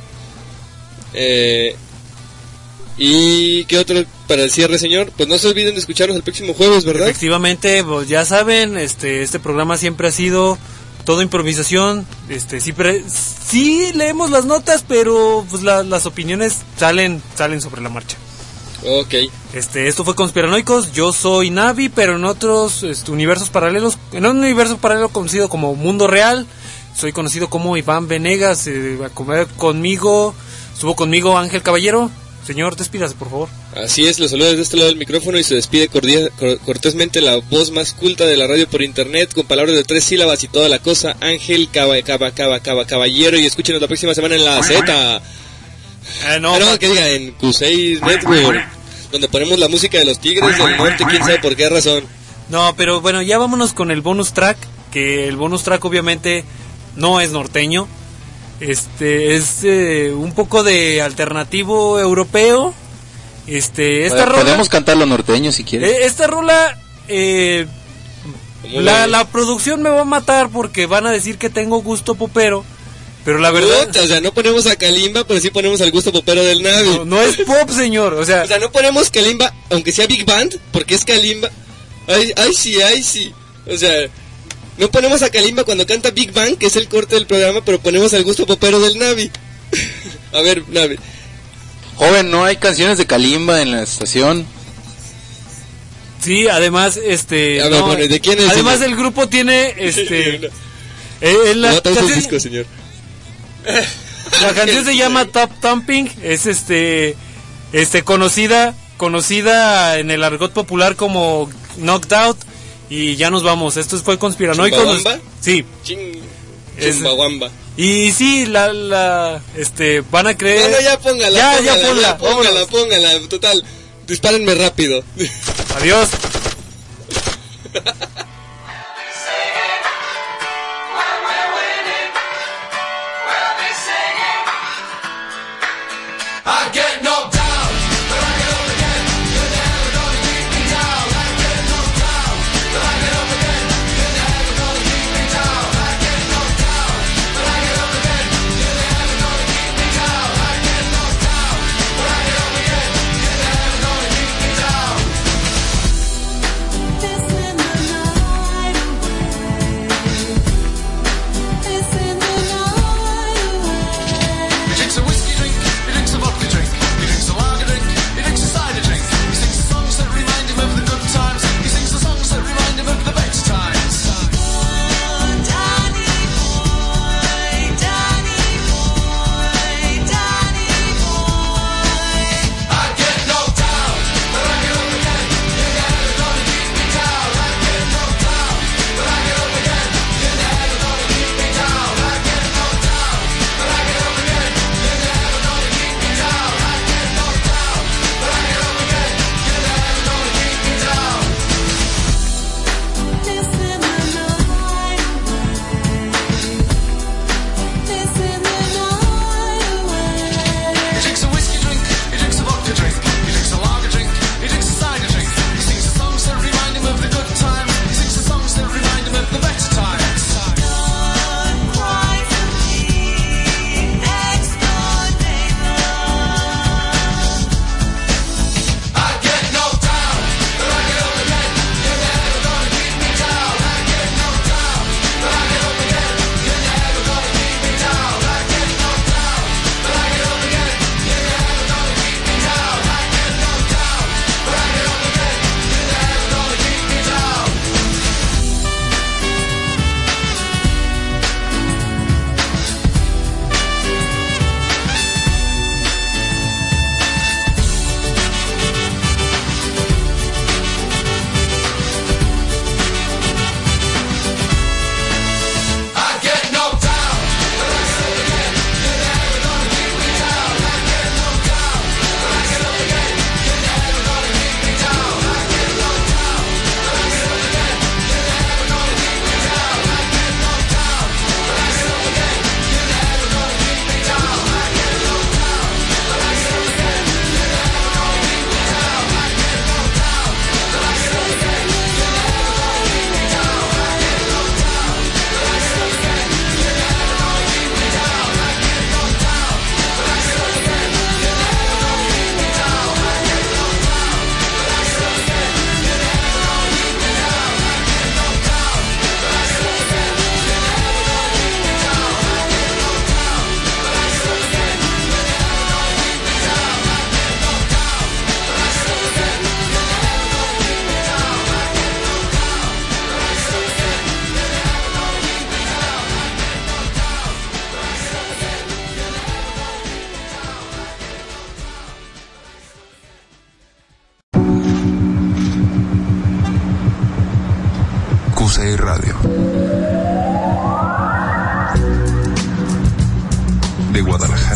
¿Y qué otro para el cierre, señor? Pues no se olviden de escucharnos el próximo jueves, ¿verdad? Efectivamente, pues ya saben, este programa siempre ha sido todo improvisación. Siempre sí leemos las notas, pero pues las opiniones salen sobre la marcha. Ok. Esto fue Conspiranoicos. Yo soy Navi, pero en otros universos paralelos, en un universo paralelo conocido como Mundo Real, soy conocido como Iván Venegas. Estuvo conmigo Ángel Caballero. Señor, despídase, por favor. Así es, los saluda desde este lado del micrófono y se despide cortésmente la voz más culta de la radio por internet, con palabras de 3 sílabas y toda la cosa, Ángel Caballero, y escúchenos la próxima semana en la Z. Que diga, en Q6 Network, donde ponemos la música de los Tigres del Norte, quién sabe por qué razón. No, pero bueno, ya vámonos con el bonus track, que el bonus track obviamente no es norteño, es un poco de alternativo europeo. Esta rola, podemos cantarlo norteño si quieres. Esta rola, la producción me va a matar porque van a decir que tengo gusto popero, pero la verdad... O sea, no ponemos a Kalimba, pero sí ponemos al gusto popero del Navi. No es pop, señor, o sea, no ponemos Kalimba, aunque sea Big Band, porque es Kalimba. Ay, sí. O sea, no ponemos a Kalimba cuando canta Big Bang, que es el corte del programa, pero ponemos al gusto popero del Navi. A ver, Navi. Joven, no hay canciones de Kalimba en la estación. Sí, además, ¿de quién es? Además el grupo tiene, no tanto disco, señor. La canción se llama Top Thumping, es conocida en el argot popular como Knocked Out, y ya nos vamos. Esto fue Conspiranoicos. Sí. Chumbawamba. Y sí, van a creer. No, ya póngala. Total, dispárenme rápido. Adiós. This in the night. QCI Radio. De Guadalajara.